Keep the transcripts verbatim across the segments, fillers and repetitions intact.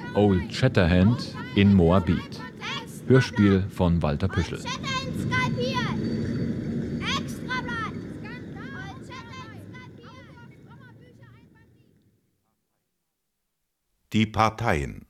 Old Shatterhand in Moabit. Hörspiel von Walter Püschel. Die Parteien.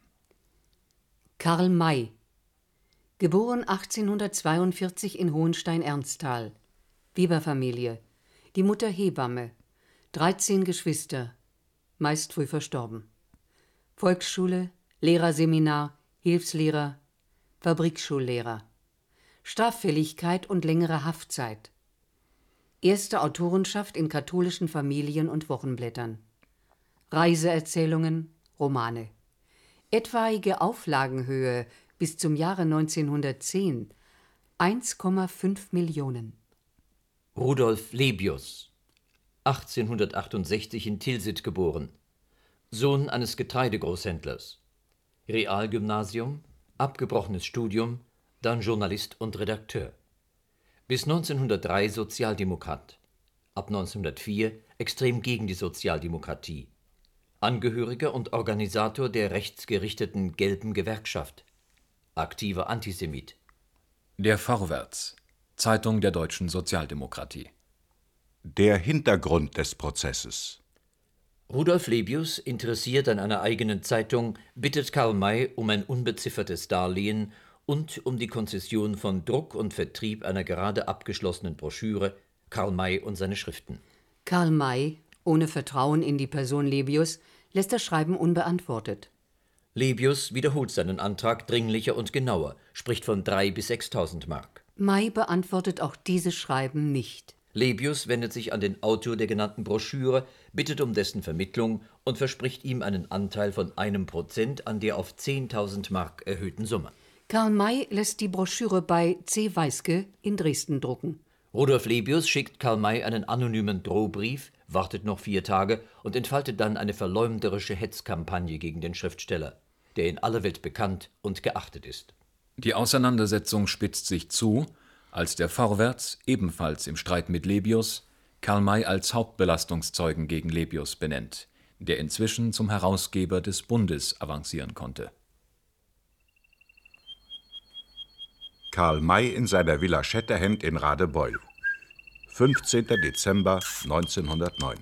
Karl May, geboren achtzehnhundertzweiundvierzig in Hohenstein-Ernsthal, Weberfamilie, die Mutter Hebamme, dreizehn Geschwister, meist früh verstorben. Volksschule, Lehrerseminar, Hilfslehrer, Fabrikschullehrer. Straffälligkeit und längere Haftzeit. Erste Autorenschaft in katholischen Familien und Wochenblättern. Reiseerzählungen, Romane. Etwaige Auflagenhöhe bis zum Jahre neunzehnhundertzehn eins Komma fünf Millionen. Rudolf Lebius, achtzehnhundertachtundsechzig in Tilsit geboren, Sohn eines Getreidegroßhändlers. Realgymnasium, abgebrochenes Studium, dann Journalist und Redakteur. Bis neunzehnhundertdrei Sozialdemokrat. Ab neunzehnhundertvier extrem gegen die Sozialdemokratie. Angehöriger und Organisator der rechtsgerichteten Gelben Gewerkschaft. Aktiver Antisemit. Der Vorwärts, Zeitung der deutschen Sozialdemokratie. Der Hintergrund des Prozesses. Rudolf Lebius, interessiert an einer eigenen Zeitung, bittet Karl May um ein unbeziffertes Darlehen und um die Konzession von Druck und Vertrieb einer gerade abgeschlossenen Broschüre Karl May und seine Schriften. Karl May, ohne Vertrauen in die Person Lebius, lässt das Schreiben unbeantwortet. Lebius wiederholt seinen Antrag dringlicher und genauer, spricht von dreitausend bis sechstausend Mark. May beantwortet auch dieses Schreiben nicht. Lebius wendet sich an den Autor der genannten Broschüre, bittet um dessen Vermittlung und verspricht ihm einen Anteil von einem Prozent an der auf zehntausend Mark erhöhten Summe. Karl May lässt die Broschüre bei C. Weiske in Dresden drucken. Rudolf Lebius schickt Karl May einen anonymen Drohbrief, wartet noch vier Tage und entfaltet dann eine verleumderische Hetzkampagne gegen den Schriftsteller, der in aller Welt bekannt und geachtet ist. Die Auseinandersetzung spitzt sich zu, als der Vorwärts, ebenfalls im Streit mit Lebius, Karl May als Hauptbelastungszeugen gegen Lebius benennt, der inzwischen zum Herausgeber des Bundes avancieren konnte. Karl May in seiner Villa Shatterhand in Radebeul. fünfzehnter Dezember neunzehnhundertneun.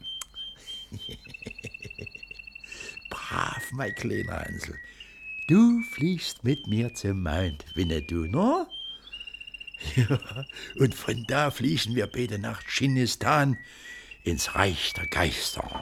Brav, mein kleiner Hansel. Du fliegst mit mir zum Mond, Winnetou, no? Ja, und von da fliegen wir beide nach Dschinnistan ins Reich der Geister.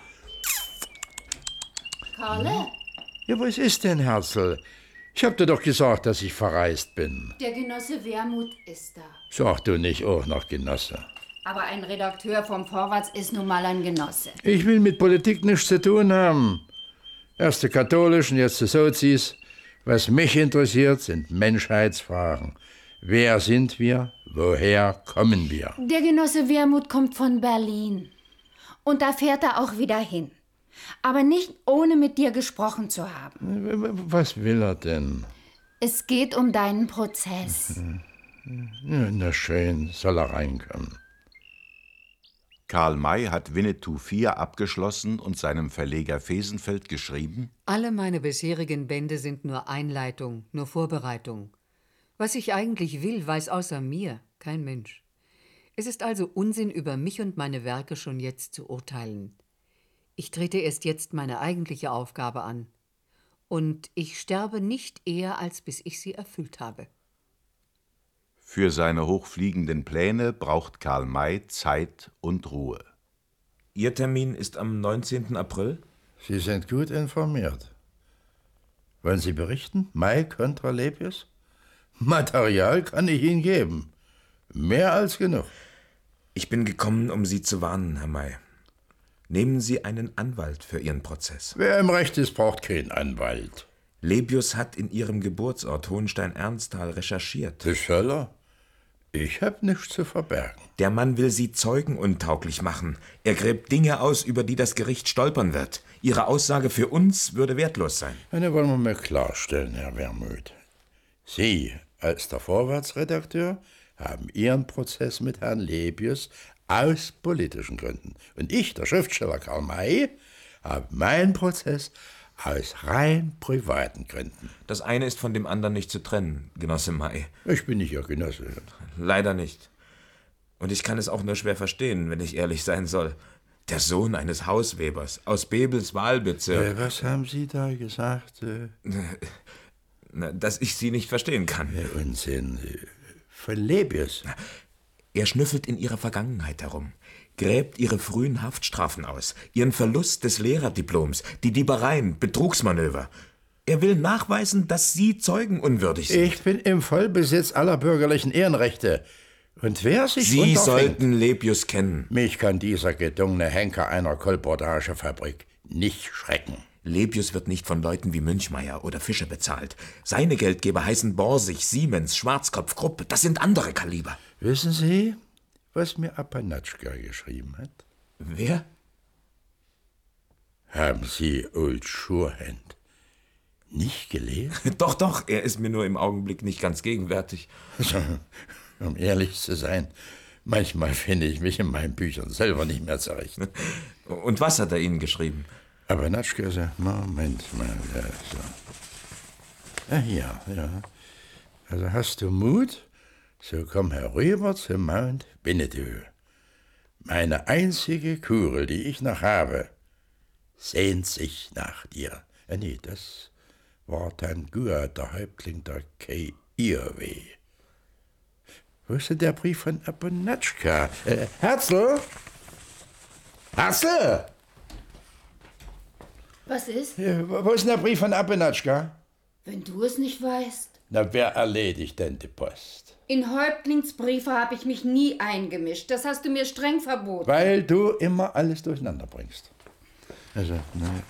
Karle? Ja, was ist denn, Herzl? Ich hab dir doch gesagt, dass ich verreist bin. Der Genosse Wermuth ist da. Sag du nicht auch noch Genosse. Aber ein Redakteur vom Vorwärts ist nun mal ein Genosse. Ich will mit Politik nichts zu tun haben. Erst die Katholischen, jetzt die Sozis. Was mich interessiert, sind Menschheitsfragen. Wer sind wir? Woher kommen wir? Der Genosse Wermuth kommt von Berlin. Und da fährt er auch wieder hin. Aber nicht ohne mit dir gesprochen zu haben. Was will er denn? Es geht um deinen Prozess. Ja, na schön, soll er reinkommen. Karl May hat Winnetou vier abgeschlossen und seinem Verleger Fesenfeld geschrieben: Alle meine bisherigen Bände sind nur Einleitung, nur Vorbereitung. Was ich eigentlich will, weiß außer mir kein Mensch. Es ist also Unsinn, über mich und meine Werke schon jetzt zu urteilen. Ich trete erst jetzt meine eigentliche Aufgabe an. Und ich sterbe nicht eher, als bis ich sie erfüllt habe. Für seine hochfliegenden Pläne braucht Karl May Zeit und Ruhe. Ihr Termin ist am neunzehnten April? Sie sind gut informiert. Wollen Sie berichten? May kontra Lebius? Material kann ich Ihnen geben. Mehr als genug. Ich bin gekommen, um Sie zu warnen, Herr May. Nehmen Sie einen Anwalt für Ihren Prozess. Wer im Recht ist, braucht keinen Anwalt. Lebius hat in Ihrem Geburtsort Hohenstein-Ernsthal recherchiert. Die Schöller? Ich hab nichts zu verbergen. Der Mann will Sie zeugenuntauglich machen. Er gräbt Dinge aus, über die das Gericht stolpern wird. Ihre Aussage für uns würde wertlos sein. Eine wollen wir mal klarstellen, Herr Wermuth. Sie, als der Vorwärtsredakteur, haben Ihren Prozess mit Herrn Lebius aus politischen Gründen. Und ich, der Schriftsteller Karl May, habe meinen Prozess Aus rein privaten Gründen. Das eine ist von dem anderen nicht zu trennen, Genosse May. Ich bin nicht Ihr Genosse. Leider nicht. Und ich kann es auch nur schwer verstehen, wenn ich ehrlich sein soll. Der Sohn eines Hauswebers aus Bebels Wahlbezirk. Äh, was haben Sie da gesagt? Äh, Na, dass ich Sie nicht verstehen kann. äh, Unsinn. Von Lebius. Er schnüffelt in ihrer Vergangenheit herum, gräbt ihre frühen Haftstrafen aus, ihren Verlust des Lehrerdiploms, die Diebereien, Betrugsmanöver. Er will nachweisen, dass Sie zeugenunwürdig sind. Ich bin im Vollbesitz aller bürgerlichen Ehrenrechte. Und wer sich Sie unterfängt, sollten Lebius kennen. mich kann dieser gedungene Henker einer Kolportagefabrik nicht schrecken. Lebius wird nicht von Leuten wie Münchmeyer oder Fischer bezahlt. Seine Geldgeber heißen Borsig, Siemens, Schwarzkopf, Krupp. Das sind andere Kaliber. Wissen Sie, was mir Apanatschka geschrieben hat? Wer? Haben Sie Old Surehand nicht gelesen? Doch, doch, er ist mir nur im Augenblick nicht ganz gegenwärtig. Um ehrlich zu sein, manchmal finde ich mich in meinen Büchern selber nicht mehr zurecht. Und was hat er Ihnen geschrieben? Apanatschka sagt, Moment mal, ja, so. Ah, hier, ja. Also hast du Mut? So komm herüber zum Mount Winnetou. Meine einzige Kugel, die ich noch habe, sehnt sich nach dir. Ja, nee, das war Tangua, der Häuptling der Kei Irwe. Wo ist denn der Brief von Apanatschka? Äh, Herzl? Herzl? Was ist? Ja, wo ist denn der Brief von Apanatschka? Wenn du es nicht weißt. Na, wer erledigt denn die Post? In Häuptlingsbriefe habe ich mich nie eingemischt. Das hast du mir streng verboten. Weil du immer alles durcheinander bringst. Also, naja.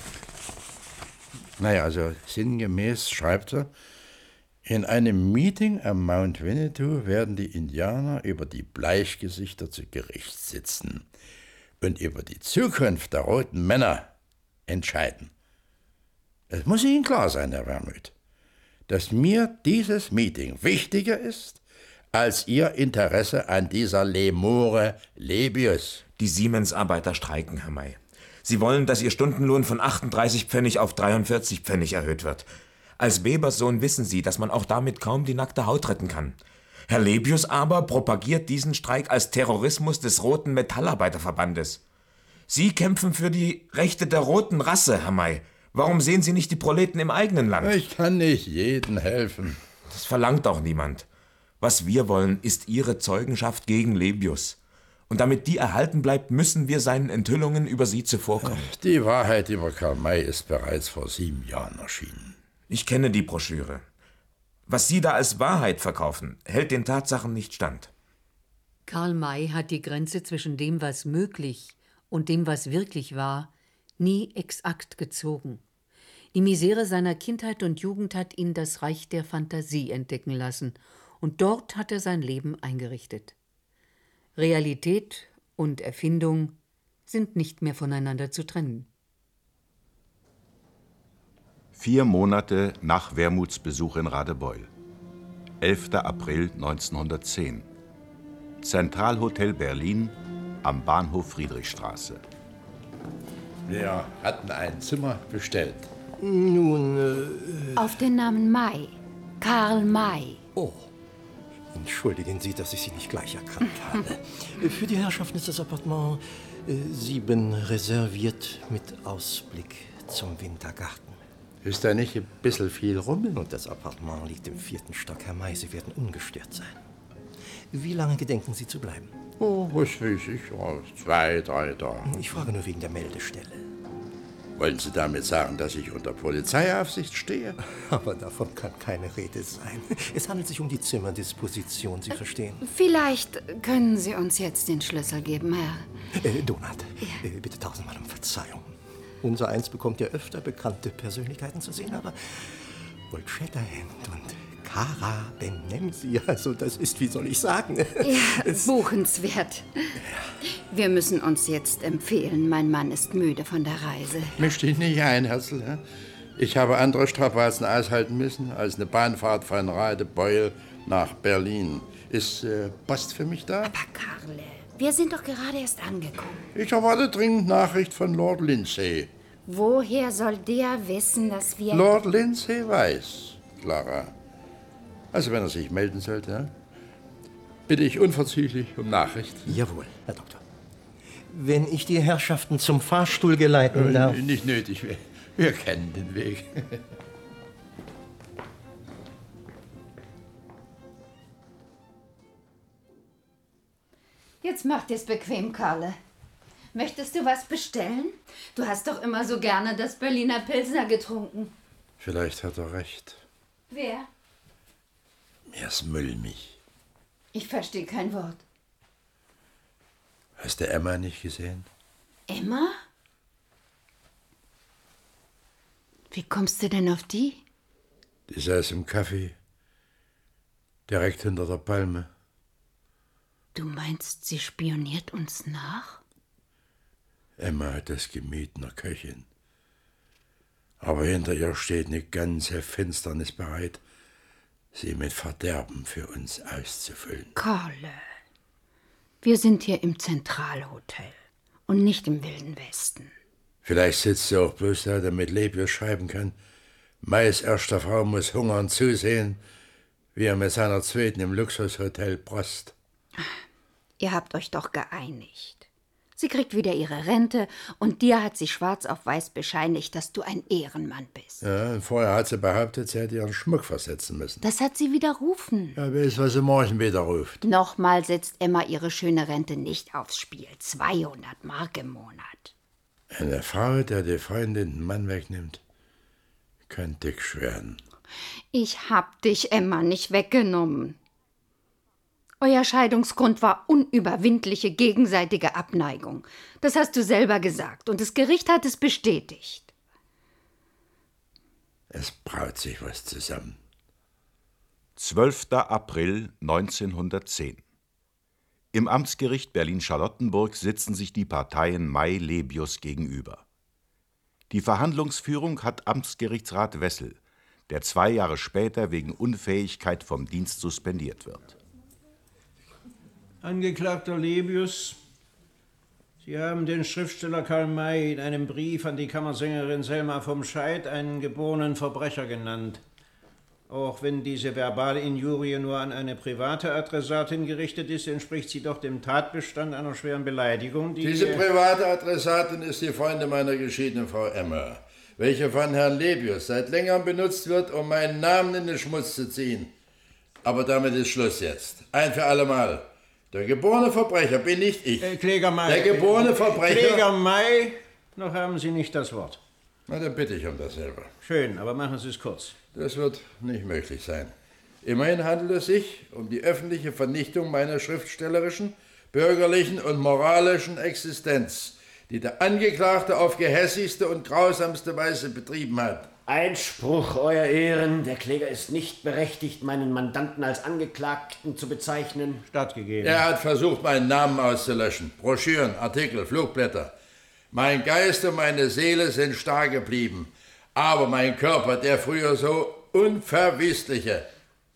Naja, also sinngemäß schreibt er, in einem Meeting am Mount Winnetou werden die Indianer über die Bleichgesichter zu Gericht sitzen und über die Zukunft der roten Männer entscheiden. Es muss Ihnen klar sein, Herr Wermuth, dass mir dieses Meeting wichtiger ist als Ihr Interesse an dieser Lemure Lebius. Die Siemens-Arbeiter streiken, Herr May. Sie wollen, dass ihr Stundenlohn von achtunddreißig Pfennig auf dreiundvierzig Pfennig erhöht wird. Als Webers Sohn wissen Sie, dass man auch damit kaum die nackte Haut retten kann. Herr Lebius aber propagiert diesen Streik als Terrorismus des Roten Metallarbeiterverbandes. Sie kämpfen für die Rechte der roten Rasse, Herr May. Warum sehen Sie nicht die Proleten im eigenen Land? Ich kann nicht jedem helfen. Das verlangt auch niemand. Was wir wollen, ist Ihre Zeugenschaft gegen Lebius. Und damit die erhalten bleibt, müssen wir seinen Enthüllungen über Sie zuvorkommen. Die Wahrheit über Karl May ist bereits vor sieben Jahren erschienen. Ich kenne die Broschüre. Was Sie da als Wahrheit verkaufen, hält den Tatsachen nicht stand. Karl May hat die Grenze zwischen dem, was möglich und dem, was wirklich war, nie exakt gezogen. Die Misere seiner Kindheit und Jugend hat ihn das Reich der Fantasie entdecken lassen, und dort hat er sein Leben eingerichtet. Realität und Erfindung sind nicht mehr voneinander zu trennen. Vier Monate nach Wermuths Besuch in Radebeul. elfter April neunzehnhundertzehn. Zentralhotel Berlin am Bahnhof Friedrichstraße. Wir hatten ein Zimmer bestellt. Nun, äh, Auf den Namen May. Karl May. oh. Entschuldigen Sie, dass ich Sie nicht gleich erkannt habe. Für die Herrschaften ist das Appartement äh, sieben reserviert mit Ausblick zum Wintergarten. Ist da nicht ein bisschen viel Rummel? Und das Appartement liegt im vierten Stock, Herr May. Sie werden ungestört sein. Wie lange gedenken Sie zu bleiben? Oh, was weiß ich, ja, zwei, drei Tage. Ich frage nur wegen der Meldestelle. Wollen Sie damit sagen, dass ich unter Polizeiaufsicht stehe? Aber davon kann keine Rede sein. Es handelt sich um die Zimmerdisposition, Sie verstehen? Vielleicht können Sie uns jetzt den Schlüssel geben, Herr. Äh, Donat, äh, bitte tausendmal um Verzeihung. Unser Eins bekommt ja öfter bekannte Persönlichkeiten zu sehen, aber Old Shatterhand und Kara Benemsi, also das ist, wie soll ich sagen? Ja, buchenswert. Wir müssen uns jetzt empfehlen. Mein Mann ist müde von der Reise. Misch dich nicht ein, Herzl. Ja? Ich habe andere Strapazen aushalten müssen als eine Bahnfahrt von Radebeul nach Berlin. Ist äh, Post für mich da? Aber Karle, wir sind doch gerade erst angekommen. Ich erwarte dringend Nachricht von Lord Lindsay. Woher soll der wissen, dass wir... Lord Lindsay weiß, Clara. Also wenn er sich melden sollte, ja? Bitte ich unverzüglich um Nachricht. Jawohl, Herr Doktor. Wenn ich die Herrschaften zum Fahrstuhl geleiten äh, darf... Nicht nötig, wir, wir kennen den Weg. Jetzt mach dir's bequem, Karle. Möchtest du was bestellen? Du hast doch immer so gerne das Berliner Pilsner getrunken. Vielleicht hat er recht. Wer? Mir ist mulmig. Ich verstehe kein Wort. Hast du Emma nicht gesehen? Emma? Wie kommst du denn auf die? Die saß im Café, direkt hinter der Palme. Du meinst, sie spioniert uns nach? Emma hat das Gemüt einer Köchin. Aber hinter ihr steht eine ganze Finsternis bereit, sie mit Verderben für uns auszufüllen. Karle, wir sind hier im Zentralhotel und nicht im Wilden Westen. Vielleicht sitzt sie auch bloß da, damit Lebius schreiben kann, Mais erster Frau muss hungern zusehen, wie er mit seiner zweiten im Luxushotel prost. Ihr habt euch doch geeinigt. Sie kriegt wieder ihre Rente und dir hat sie schwarz auf weiß bescheinigt, dass du ein Ehrenmann bist. Ja, und vorher hat sie behauptet, sie hätte ihren Schmuck versetzen müssen. Das hat sie widerrufen. Ja, wer weiß, was sie morgen wieder ruft. Nochmal setzt Emma ihre schöne Rente nicht aufs Spiel. zweihundert Mark im Monat. Eine Frau, der die Freundin den Mann wegnimmt, kann dick werden. Ich hab dich, Emma, nicht weggenommen. Euer Scheidungsgrund war unüberwindliche gegenseitige Abneigung. Das hast du selber gesagt und das Gericht hat es bestätigt. Es braut sich was zusammen. zwölfter April neunzehnhundertzehn. Im Amtsgericht Berlin-Charlottenburg sitzen sich die Parteien May-Lebius gegenüber. Die Verhandlungsführung hat Amtsgerichtsrat Wessel, der zwei Jahre später wegen Unfähigkeit vom Dienst suspendiert wird. Angeklagter Lebius, Sie haben den Schriftsteller Karl May in einem Brief an die Kammersängerin Selma vom Scheid einen geborenen Verbrecher genannt. Auch wenn diese verbale Injurie nur an eine private Adressatin gerichtet ist, entspricht sie doch dem Tatbestand einer schweren Beleidigung, die... Diese private Adressatin ist die Freundin meiner geschiedenen Frau Emma, welche von Herrn Lebius seit längerem benutzt wird, um meinen Namen in den Schmutz zu ziehen. Aber damit ist Schluss jetzt. Ein für alle Mal. Der geborene Verbrecher bin nicht ich. Äh, Kläger May. Der geborene Verbrecher... Kläger May, noch haben Sie nicht das Wort. Na, dann bitte ich um dasselbe. Schön, aber machen Sie es kurz. Das wird nicht möglich sein. Immerhin handelt es sich um die öffentliche Vernichtung meiner schriftstellerischen, bürgerlichen und moralischen Existenz, die der Angeklagte auf gehässigste und grausamste Weise betrieben hat. Einspruch, Euer Ehren. Der Kläger ist nicht berechtigt, meinen Mandanten als Angeklagten zu bezeichnen. Stattgegeben. Er hat versucht, meinen Namen auszulöschen. Broschüren, Artikel, Flugblätter. Mein Geist und meine Seele sind stark geblieben. Aber mein Körper, der früher so unverwüstliche.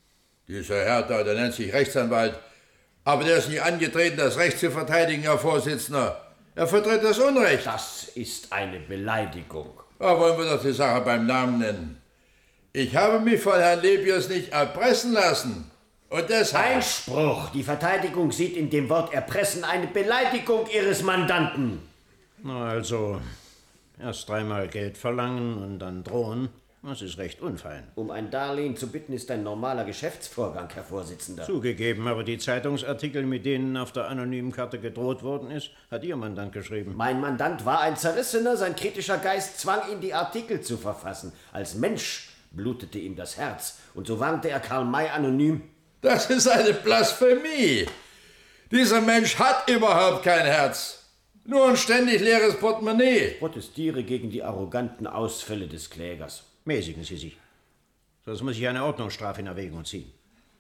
Dieser Herr da, der nennt sich Rechtsanwalt. Aber der ist nicht angetreten, das Recht zu verteidigen, Herr Vorsitzender. Er vertritt das Unrecht. Das ist eine Beleidigung. Da wollen wir doch die Sache beim Namen nennen. Ich habe mich von Herrn Lebius nicht erpressen lassen. Und deshalb... Einspruch! Die Verteidigung sieht in dem Wort erpressen eine Beleidigung Ihres Mandanten. Na also, erst dreimal Geld verlangen und dann drohen, das ist recht unfein. Um ein Darlehen zu bitten, ist ein normaler Geschäftsvorgang, Herr Vorsitzender. Zugegeben, aber die Zeitungsartikel, mit denen auf der anonymen Karte gedroht worden ist, hat Ihr Mandant geschrieben. Mein Mandant war ein Zerrissener, sein kritischer Geist zwang ihn, die Artikel zu verfassen. Als Mensch blutete ihm das Herz und so warnte er Karl May anonym. Das ist eine Blasphemie. Dieser Mensch hat überhaupt kein Herz. Nur ein ständig leeres Portemonnaie. Ich protestiere gegen die arroganten Ausfälle des Klägers. Mäßigen Sie sich. Sonst muss ich eine Ordnungsstrafe in Erwägung ziehen.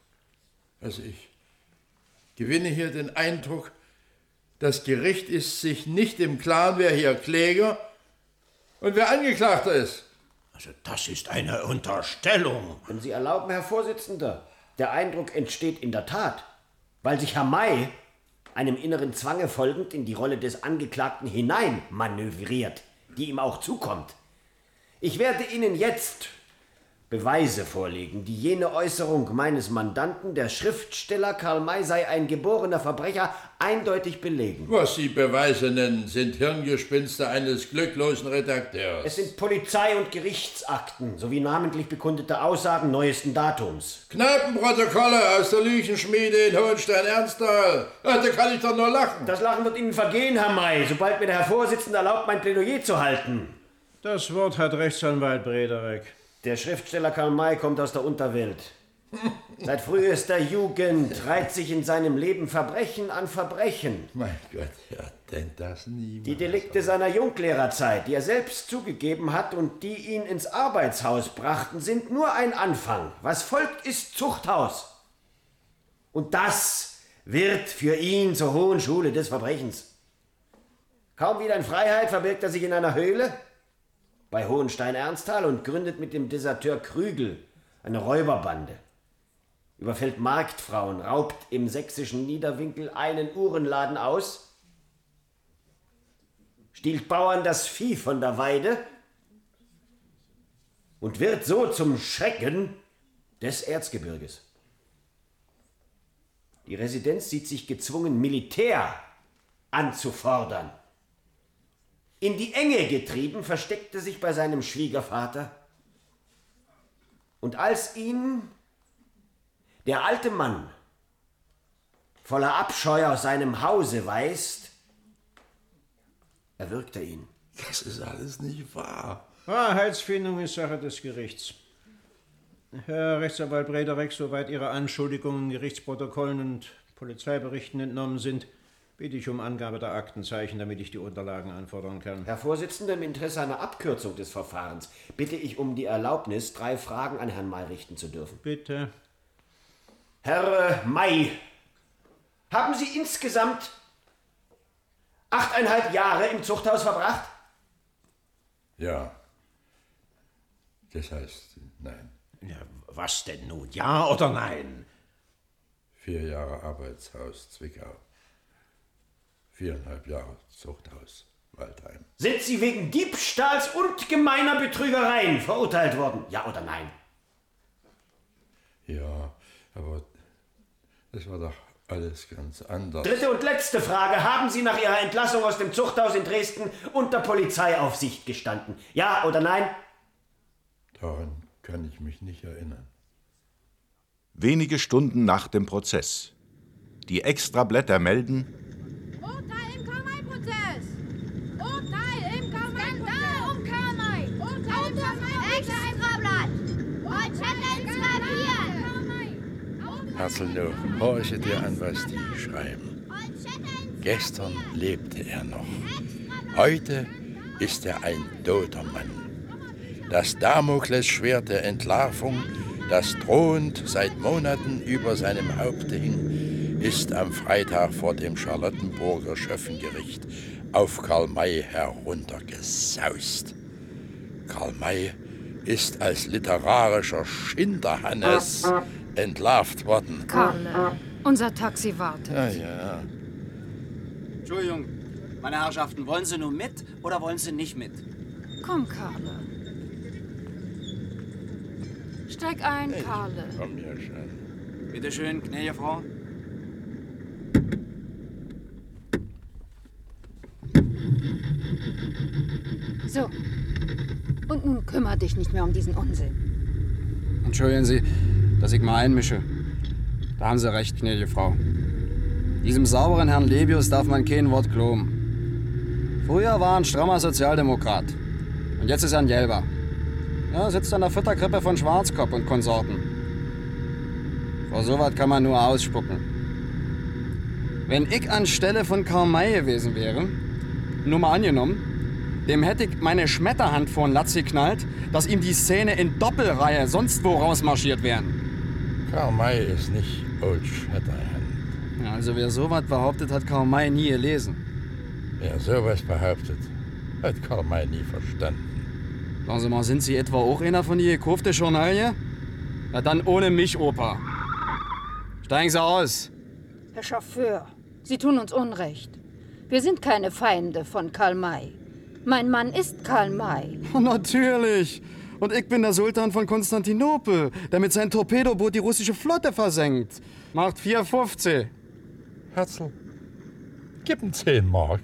Also ich gewinne hier den Eindruck, das Gericht ist sich nicht im Klaren, wer hier Kläger und wer Angeklagter ist. Also das ist eine Unterstellung. Wenn Sie erlauben, Herr Vorsitzender, der Eindruck entsteht in der Tat, weil sich Herr May einem inneren Zwange folgend in die Rolle des Angeklagten hinein manövriert. die ihm auch zukommt. Ich werde Ihnen jetzt Beweise vorlegen, die jene Äußerung meines Mandanten, der Schriftsteller Karl May sei ein geborener Verbrecher, eindeutig belegen. Was Sie Beweise nennen, sind Hirngespinste eines glücklosen Redakteurs. Es sind Polizei- und Gerichtsakten sowie namentlich bekundete Aussagen neuesten Datums. Kneipenprotokolle aus der Lüchenschmiede in Hohenstein-Ernsthal. Da kann ich doch nur lachen. Das Lachen wird Ihnen vergehen, Herr May, sobald mir der Herr Vorsitzende erlaubt, mein Plädoyer zu halten. Das Wort hat Rechtsanwalt Brederek. Der Schriftsteller Karl May kommt aus der Unterwelt. Seit frühester Jugend reiht sich in seinem Leben Verbrechen an Verbrechen. Mein Gott, ja, denn das niemals. Die Delikte seiner Junglehrerzeit, die er selbst zugegeben hat und die ihn ins Arbeitshaus brachten, sind nur ein Anfang. Was folgt, ist Zuchthaus. Und das wird für ihn zur hohen Schule des Verbrechens. Kaum wieder in Freiheit verbirgt er sich in einer Höhle bei Hohenstein-Ernsthal und gründet mit dem Deserteur Krügel eine Räuberbande. Überfällt Marktfrauen, raubt im sächsischen Niederwinkel einen Uhrenladen aus, stiehlt Bauern das Vieh von der Weide und wird so zum Schrecken des Erzgebirges. Die Residenz sieht sich gezwungen, Militär anzufordern. In die Enge getrieben, versteckte sich bei seinem Schwiegervater. Und als ihn der alte Mann voller Abscheu aus seinem Hause weist, erwürgt er ihn. Das ist alles nicht wahr. Wahrheitsfindung ist Sache des Gerichts. Herr Rechtsanwalt Brederek, soweit Ihre Anschuldigungen Gerichtsprotokollen und Polizeiberichten entnommen sind, bitte ich um Angabe der Aktenzeichen, damit ich die Unterlagen anfordern kann. Herr Vorsitzender, im Interesse einer Abkürzung des Verfahrens bitte ich um die Erlaubnis, drei Fragen an Herrn May richten zu dürfen. Bitte. Herr äh, May, haben Sie insgesamt achteinhalb Jahre im Zuchthaus verbracht? Ja. Das heißt, nein. Ja, was denn nun? Ja oder nein? Vier Jahre Arbeitshaus Zwickau. Viereinhalb Jahre Zuchthaus Waldheim. Sind Sie wegen Diebstahls und gemeiner Betrügereien verurteilt worden? Ja oder nein? Ja, aber das war doch alles ganz anders. Dritte und letzte Frage. Haben Sie nach Ihrer Entlassung aus dem Zuchthaus in Dresden unter Polizeiaufsicht gestanden? Ja oder nein? Daran kann ich mich nicht erinnern. Wenige Stunden nach dem Prozess. Die Extrablätter melden: Urteil im Karl-May-Prozess! Urteil im Karl-May-Prozess! um Karl May! Urteil im Karl-May-Prozess! Extrablatt! Manschette ins Revier! Herzl, horche dir an, was die schreiben. Gestern lebte er noch. Heute ist er ein toter Mann. Das Damoklesschwert der Entlarvung, das drohend seit Monaten über seinem Haupte hing, ist am Freitag vor dem Charlottenburger Schöffengericht auf Karl May heruntergesaust. Karl May ist als literarischer Schinderhannes entlarvt worden. Karl, unser Taxi wartet. Ja, ja. Entschuldigung, meine Herrschaften, wollen Sie nun mit oder wollen Sie nicht mit? Komm, Karle. Steig ein, Ich Karle. komm ja schon. Bitte schön, gnädige Frau. So. Und nun kümmere dich nicht mehr um diesen Unsinn. Entschuldigen Sie, dass ich mal einmische. Da haben Sie recht, gnädige Frau. Diesem sauberen Herrn Lebius darf man kein Wort glauben. Früher war er ein strammer Sozialdemokrat. Und jetzt ist er ein Jelber. Er sitzt an der Futterkrippe von Schwarzkopf und Konsorten. Vor sowas kann man nur ausspucken. Wenn ich anstelle von Karl May gewesen wäre, nur mal angenommen, dem hätte ich meine Schmetterhand vor den Latz geknallt, dass ihm die Szene in Doppelreihe sonst wo rausmarschiert wären. Karl May ist nicht Old Shatterhand. Ja, also wer sowas behauptet, hat Karl May nie gelesen. Wer sowas behauptet, hat Karl May nie verstanden. Sagen Sie mal, sind Sie etwa auch einer von die gekauften Journalie? Na dann ohne mich, Opa. Steigen Sie aus. Herr Chauffeur, Sie tun uns Unrecht. Wir sind keine Feinde von Karl May. Mein Mann ist Karl May. Oh, natürlich. Und ich bin der Sultan von Konstantinopel, der mit seinem Torpedoboot die russische Flotte versenkt. Macht vier fünfzig. Herzl, gib ihm zehn Mark.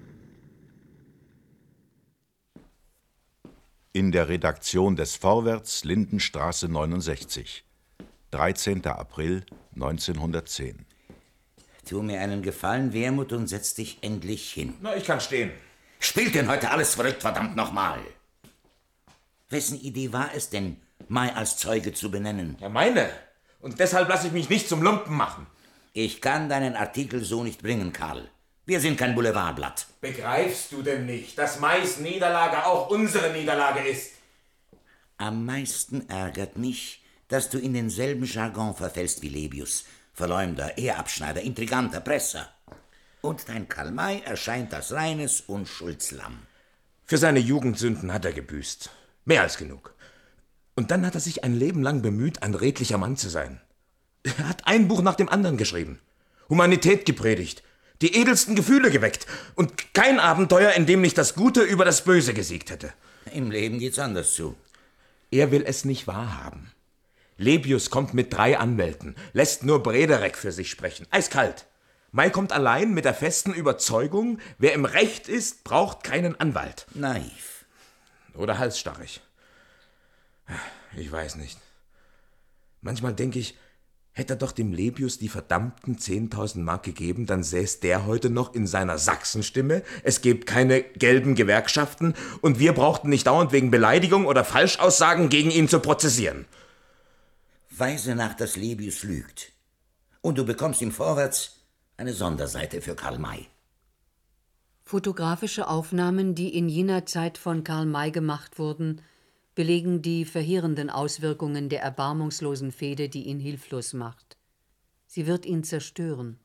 In der Redaktion des Vorwärts, Lindenstraße neunundsechzig, dreizehnter April neunzehnhundertzehn. Tu mir einen Gefallen, Wermut, und setz dich endlich hin. Na, ich kann stehen. Spielt denn heute alles verrückt, verdammt nochmal? Wessen Idee war es denn, May als Zeuge zu benennen? Ja, meine. Und deshalb lasse ich mich nicht zum Lumpen machen. Ich kann deinen Artikel so nicht bringen, Karl. Wir sind kein Boulevardblatt. Begreifst du denn nicht, dass Mays Niederlage auch unsere Niederlage ist? Am meisten ärgert mich, dass du in denselben Jargon verfällst wie Lebius. Verleumder, Eheabschneider, Intrigant, Erpresser. Und dein Karl May erscheint als reines Unschuldslamm. Für seine Jugendsünden hat er gebüßt. Mehr als genug. Und dann hat er sich ein Leben lang bemüht, ein redlicher Mann zu sein. Er hat ein Buch nach dem anderen geschrieben, Humanität gepredigt, die edelsten Gefühle geweckt und kein Abenteuer, in dem nicht das Gute über das Böse gesiegt hätte. Im Leben geht's anders zu. Er will es nicht wahrhaben. Lebius kommt mit drei Anwälten, lässt nur Brederek für sich sprechen. Eiskalt. May kommt allein mit der festen Überzeugung, wer im Recht ist, braucht keinen Anwalt. Naiv. Oder halsstarrig. Ich weiß nicht. Manchmal denke ich, hätte er doch dem Lebius die verdammten zehntausend Mark gegeben, dann säß der heute noch in seiner Sachsenstimme, es gibt keine gelben Gewerkschaften und wir brauchten nicht dauernd wegen Beleidigung oder Falschaussagen gegen ihn zu prozessieren. Weise nach, dass Lebius lügt. Und du bekommst im Vorwärts eine Sonderseite für Karl May. Fotografische Aufnahmen, die in jener Zeit von Karl May gemacht wurden, belegen die verheerenden Auswirkungen der erbarmungslosen Fehde, die ihn hilflos macht. Sie wird ihn zerstören.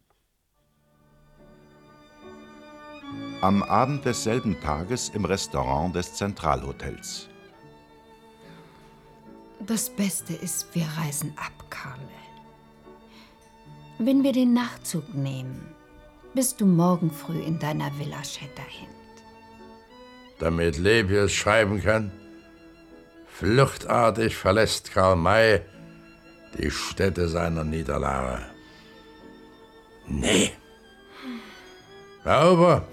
Am Abend desselben Tages im Restaurant des Zentralhotels. Das Beste ist, wir reisen ab, Karle. Wenn wir den Nachtzug nehmen, bist du morgen früh in deiner Villa Shatterhand. Damit Lebius schreiben kann, fluchtartig verlässt Karl May die Stätte seiner Niederlage. Nee. Sauber.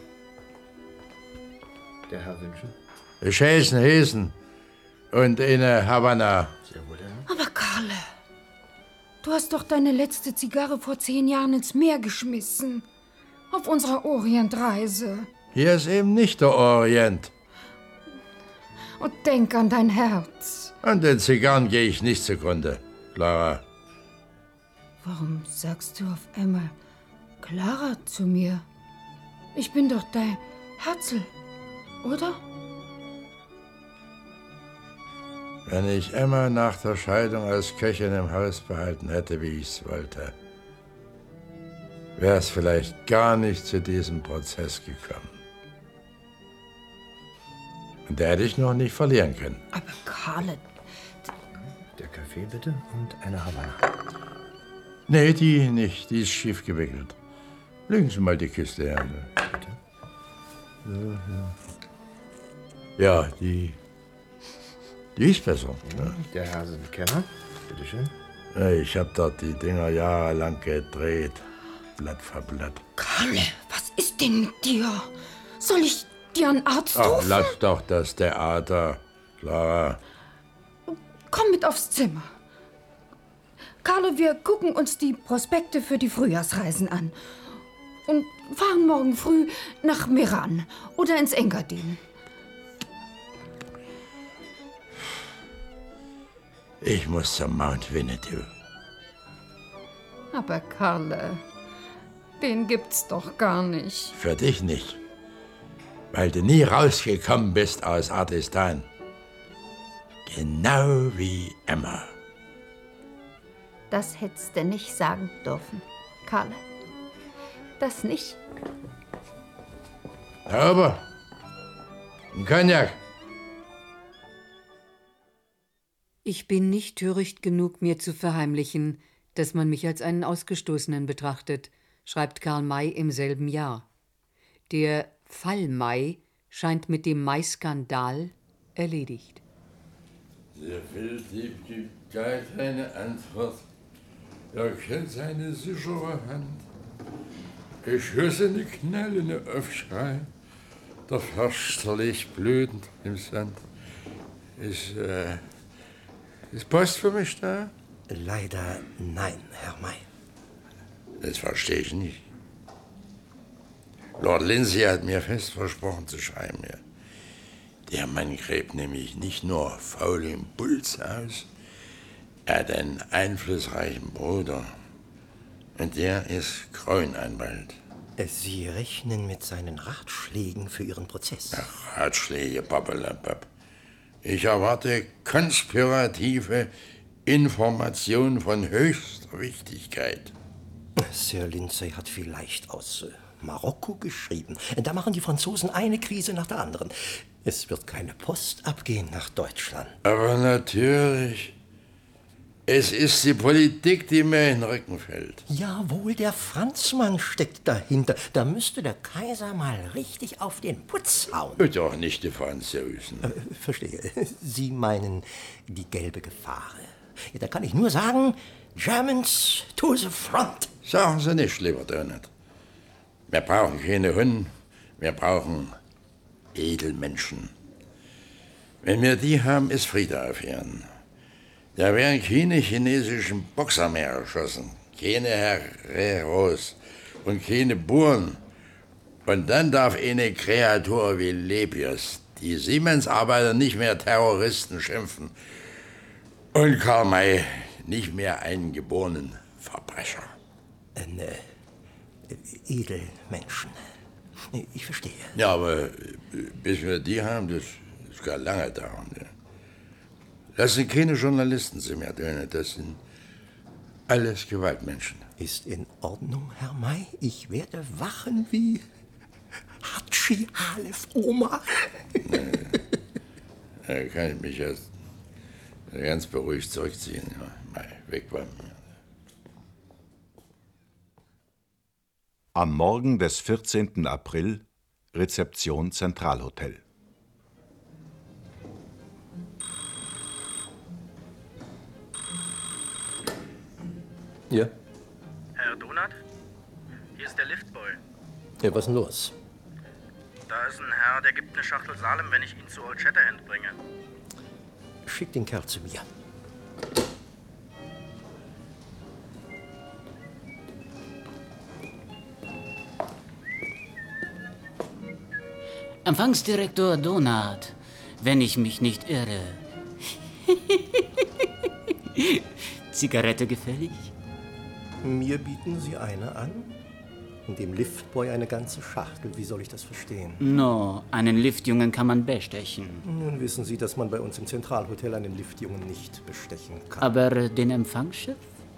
Der Herr wünschen? Ich heißen Hesen und eine Havanna. Sehr wohl, Herr. Aber Karle, du hast doch deine letzte Zigarre vor zehn Jahren ins Meer geschmissen. Auf unserer Orientreise. Hier ist eben nicht der Orient. Und denk an dein Herz. An den Zigarren gehe ich nicht zugrunde, Clara. Warum sagst du auf einmal Clara zu mir? Ich bin doch dein Herzl, oder? Wenn ich Emma nach der Scheidung als Köchin im Haus behalten hätte, wie ich's wollte, wäre es vielleicht gar nicht zu diesem Prozess gekommen. Und der hätte ich noch nicht verlieren können. Aber Karle... Der Kaffee bitte und eine Havanna. Nee, die nicht. Die ist schief gewickelt. Legen Sie mal die Kiste her. Bitte. So, ja. Ja, die... Die ist besser. Ja. Der Herr sind Kenner. Bitte schön. Ja, ich hab dort die Dinger jahrelang gedreht. Blatt für Blatt. Karle, was ist denn mit dir? Soll ich dir einen Arzt Ach, rufen? lass doch das Theater, Clara. Komm mit aufs Zimmer. Karle, wir gucken uns die Prospekte für die Frühjahrsreisen an. Und fahren morgen früh nach Meran oder ins Engadin. Ich muss zum Mount Winnetou. Aber Karle, den gibt's doch gar nicht. Für dich nicht. Weil du nie rausgekommen bist aus Ardistan. Genau wie Emma. Das hättest du nicht sagen dürfen, Karle. Das nicht. Aber ein Cognac. Ich bin nicht töricht genug, mir zu verheimlichen, dass man mich als einen Ausgestoßenen betrachtet, schreibt Karl May im selben Jahr. Der Fall May scheint mit dem Mai-Skandal erledigt. Der Felddieb gibt gar keine Antwort. Er kennt seine sichere Hand. Ich höre seine knallende Aufschrei. Der Förster liegt blutend im Sand. Ist, äh, ist Post für mich da? Leider nein, Herr May. Das verstehe ich nicht. Lord Lindsay hat mir fest versprochen zu schreiben. Ja. Der Mann gräbt nämlich nicht nur faul im Puls aus, er hat einen einflussreichen Bruder. Und der ist Kronanwalt. Sie rechnen mit seinen Ratschlägen für Ihren Prozess. Ach, Ratschläge, Pappelapapp. Ich erwarte konspirative Information von höchster Wichtigkeit. Sir Lindsay hat vielleicht aus äh, Marokko geschrieben. Da machen die Franzosen eine Krise nach der anderen. Es wird keine Post abgehen nach Deutschland. Aber natürlich. Es ist die Politik, die mir in den Rücken fällt. Jawohl, der Franzmann steckt dahinter. Da müsste der Kaiser mal richtig auf den Putz hauen. Und auch nicht die Franzosen. Äh, verstehe. Sie meinen die gelbe Gefahr. Ja, da kann ich nur sagen, Germans to the front. Sagen Sie nicht, lieber Donat. Wir brauchen keine Hunde, wir brauchen Edelmenschen. Wenn wir die haben, ist Friede auf Erden. Da werden keine chinesischen Boxer mehr erschossen, keine Hereros und keine Buren. Und dann darf eine Kreatur wie Lepios die Siemens-Arbeiter nicht mehr Terroristen schimpfen und Karl May nicht mehr einen geborenen Verbrecher. Ein äh, Edelmenschen. Ich verstehe. Ja, aber bis wir die haben, das, das kann lange dauern. Ja. Das sind keine Journalisten, Sie mir tönen. Das sind alles Gewaltmenschen. Ist in Ordnung, Herr May. Ich werde wachen wie Hatschi Halef Oma. Nee. Da kann ich mich jetzt ganz beruhigt zurückziehen. Ja. May, weg bei mir. Am Morgen des vierzehnten April, Rezeption Zentralhotel. Ja? Herr Donat? Hier ist der Liftboy. Ja, was ist denn los? Da ist ein Herr, der gibt eine Schachtel Salem, wenn ich ihn zu Old Shatterhand bringe. Schick den Kerl zu mir. Empfangsdirektor Donat, wenn ich mich nicht irre. Zigarette gefällig? Mir bieten Sie eine an? Und dem Liftboy eine ganze Schachtel. Wie soll ich das verstehen? No, einen Liftjungen kann man bestechen. Nun wissen Sie, dass man bei uns im Zentralhotel einen Liftjungen nicht bestechen kann. Aber den Empfangschef?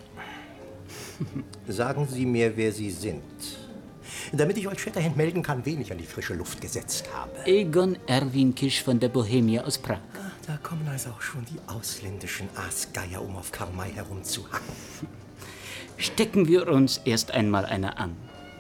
Sagen Sie mir, wer Sie sind. Damit ich Old Shatterhand melden kann, wen ich an die frische Luft gesetzt habe. Egon Erwin Kisch von der Bohemie aus Prag. Ah, da kommen also auch schon die ausländischen Aasgeier, um auf Karl May herumzuhacken. Stecken wir uns erst einmal eine an.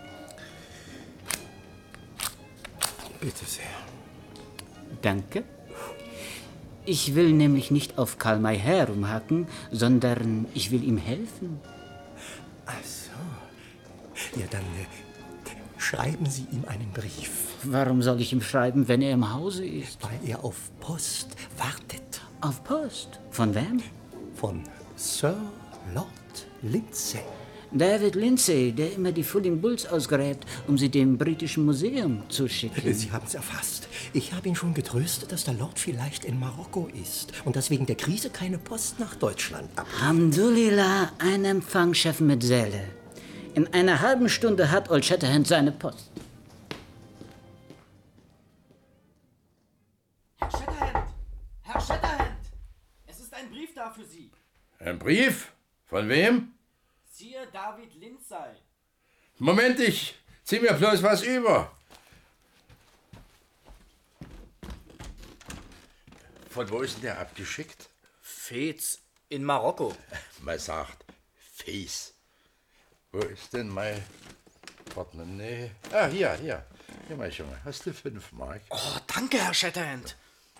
Bitte sehr. Danke. Ich will nämlich nicht auf Karl May herumhacken, sondern ich will ihm helfen. Ach so. Ja, dann äh, schreiben Sie ihm einen Brief. Warum soll ich ihm schreiben, wenn er im Hause ist? Weil er auf Post wartet. Auf Post? Von wem? Von Sir Lord Lindsay. David Lindsay, der immer die Fulling Bulls ausgräbt, um sie dem Britischen Museum zu schicken. Sie haben es erfasst. Ich habe ihn schon getröstet, dass der Lord vielleicht in Marokko ist und dass wegen der Krise keine Post nach Deutschland abgeht. Alhamdulillah, ein Empfangschef mit Seele. In einer halben Stunde hat Old Shatterhand seine Post. Herr Shatterhand! Herr Shatterhand! Es ist ein Brief da für Sie. Ein Brief? Von wem? Sir David Lindsay. Moment, ich zieh mir bloß was über. Von wo ist denn der abgeschickt? Fez in Marokko. Man sagt Fez. Wo ist denn mein Portemonnaie? Ah, hier, hier. Hier, mein Junge. Hast du fünf Mark? Oh, Danke, Herr Shatterhand.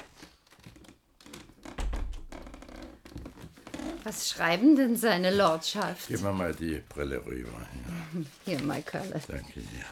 Was schreiben denn seine Lordschaft? Gib mir mal die Brille rüber. Ja. Hier, mein Kerl. Danke dir.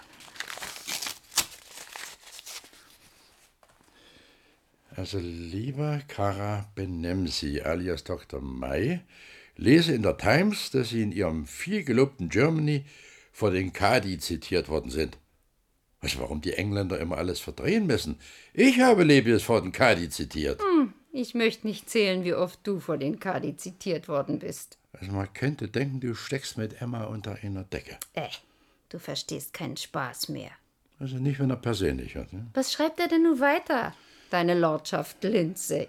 Also, lieber Kara Benemsi alias Doktor May, lese in der Times, dass Sie in Ihrem vielgelobten Germany vor den Kadi zitiert worden sind. Also, warum die Engländer immer alles verdrehen müssen? Ich habe Lebius vor den Kadi zitiert. Hm, ich möchte nicht zählen, wie oft du vor den Kadi zitiert worden bist. Also, man könnte denken, du steckst mit Emma unter einer Decke. Äh, du verstehst keinen Spaß mehr. Also nicht, wenn er persönlich hat. Ne? Was schreibt er denn nun weiter, deine Lordschaft Lindsay?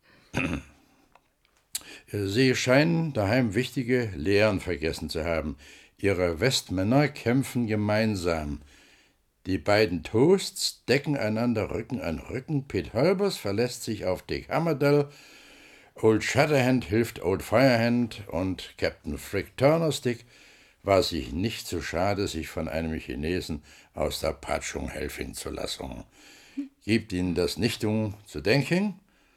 Sie scheinen daheim wichtige Lehren vergessen zu haben. Ihre Westmänner kämpfen gemeinsam. Die beiden Toasts decken einander Rücken an Rücken. Pete Holbers verlässt sich auf Dick Hammerdell. Old Shatterhand hilft Old Firehand und Captain Frick Turnerstick war sich nicht zu schade, sich von einem Chinesen aus der Patschung helfen zu lassen. Gibt ihnen das nicht um zu denken?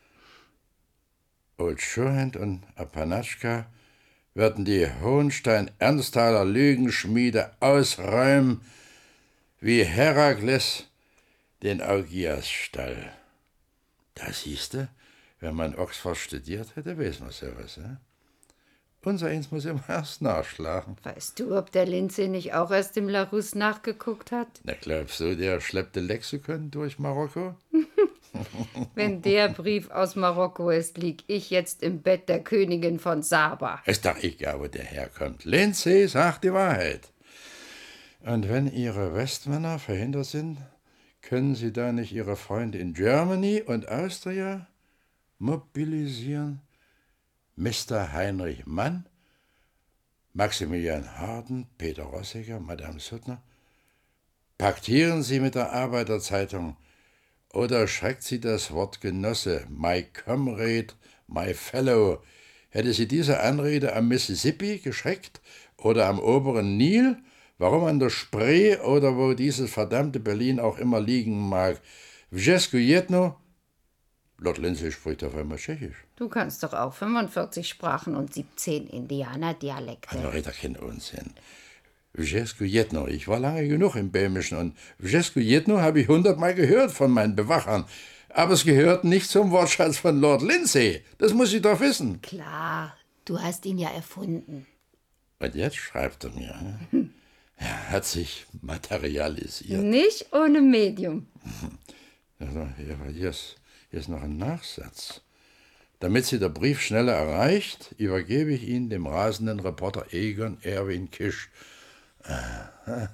Old Surehand und Apanatschka werden die Hohenstein-Ernsthaler Lügenschmiede ausräumen, wie Herakles den Augiasstall. Da siehste, wenn man Oxford studiert hätte, weiß man sowas. Ja? Unser Eins muss immer erst nachschlagen. Weißt du, ob der Lindsay nicht auch erst im Larousse nachgeguckt hat? Na, glaubst du, der schleppte Lexikon durch Marokko? Wenn der Brief aus Marokko ist, lieg ich jetzt im Bett der Königin von Saba. Ist doch egal, wo der herkommt. Lindsay sagt die Wahrheit. Und wenn Ihre Westmänner verhindert sind, können Sie da nicht Ihre Freunde in Germany und Austria mobilisieren? Mister Heinrich Mann, Maximilian Harden, Peter Rossiger, Madame Suttner. Paktieren Sie mit der Arbeiterzeitung oder schreckt Sie das Wort Genosse, my comrade, my fellow. Hätte Sie diese Anrede am Mississippi geschreckt oder am oberen Nil? Warum an der Spree oder wo dieses verdammte Berlin auch immer liegen mag? Wjesku jedno? Lord Lindsay spricht auf einmal Tschechisch. Du kannst doch auch fünfundvierzig Sprachen und siebzehn Indianerdialekte. Also red doch keinen Unsinn. Wjesku jedno. Ich war lange genug im Böhmischen und Wjesku jedno habe ich hundertmal gehört von meinen Bewachern. Aber es gehört nicht zum Wortschatz von Lord Lindsay. Das muss ich doch wissen. Klar, du hast ihn ja erfunden. Und jetzt schreibt er mir. Hm. Er hat sich materialisiert. Nicht ohne Medium. Also, hier ist, hier ist noch ein Nachsatz. Damit Sie der Brief schneller erreicht, übergebe ich ihn dem rasenden Reporter Egon Erwin Kisch. A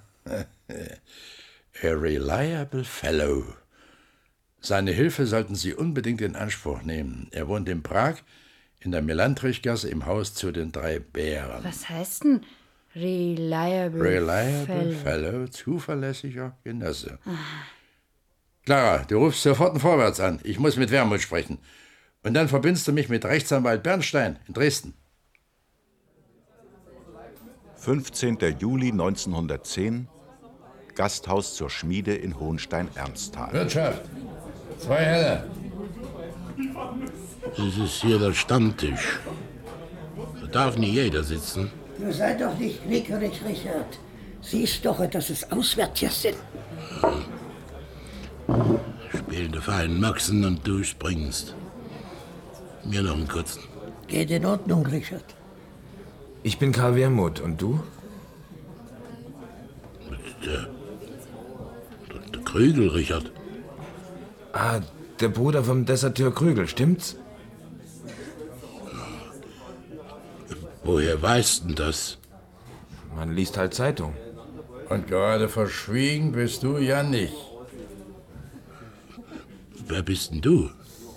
reliable fellow. Seine Hilfe sollten Sie unbedingt in Anspruch nehmen. Er wohnt in Prag, in der Melantrichgasse im Haus zu den drei Bären. Was heißt denn reliable, reliable fellow? fellow, zuverlässiger Genosse. Ah. Clara, du rufst sofort vorwärts an. Ich muss mit Wermuth sprechen. Und dann verbindest du mich mit Rechtsanwalt Bernstein in Dresden. fünfzehnten Juli neunzehnhundertzehn, Gasthaus zur Schmiede in Hohenstein-Ernsthal. Wirtschaft, zwei Helle. Das ist hier der Stammtisch. Da darf nicht jeder sitzen. Du sei doch nicht knickerig, Richard. Siehst doch, dass es Auswärtiger sind. Spielen der Verein Maxen und du springst. Mir noch einen kurzen. Geht in Ordnung, Richard. Ich bin Karl Wermuth. Und du? Der, der, der Krügel, Richard. Ah, der Bruder vom Deserteur Krügel, stimmt's? Woher weißt denn das? Man liest halt Zeitung. Und gerade verschwiegen bist du ja nicht. Wer bist denn du?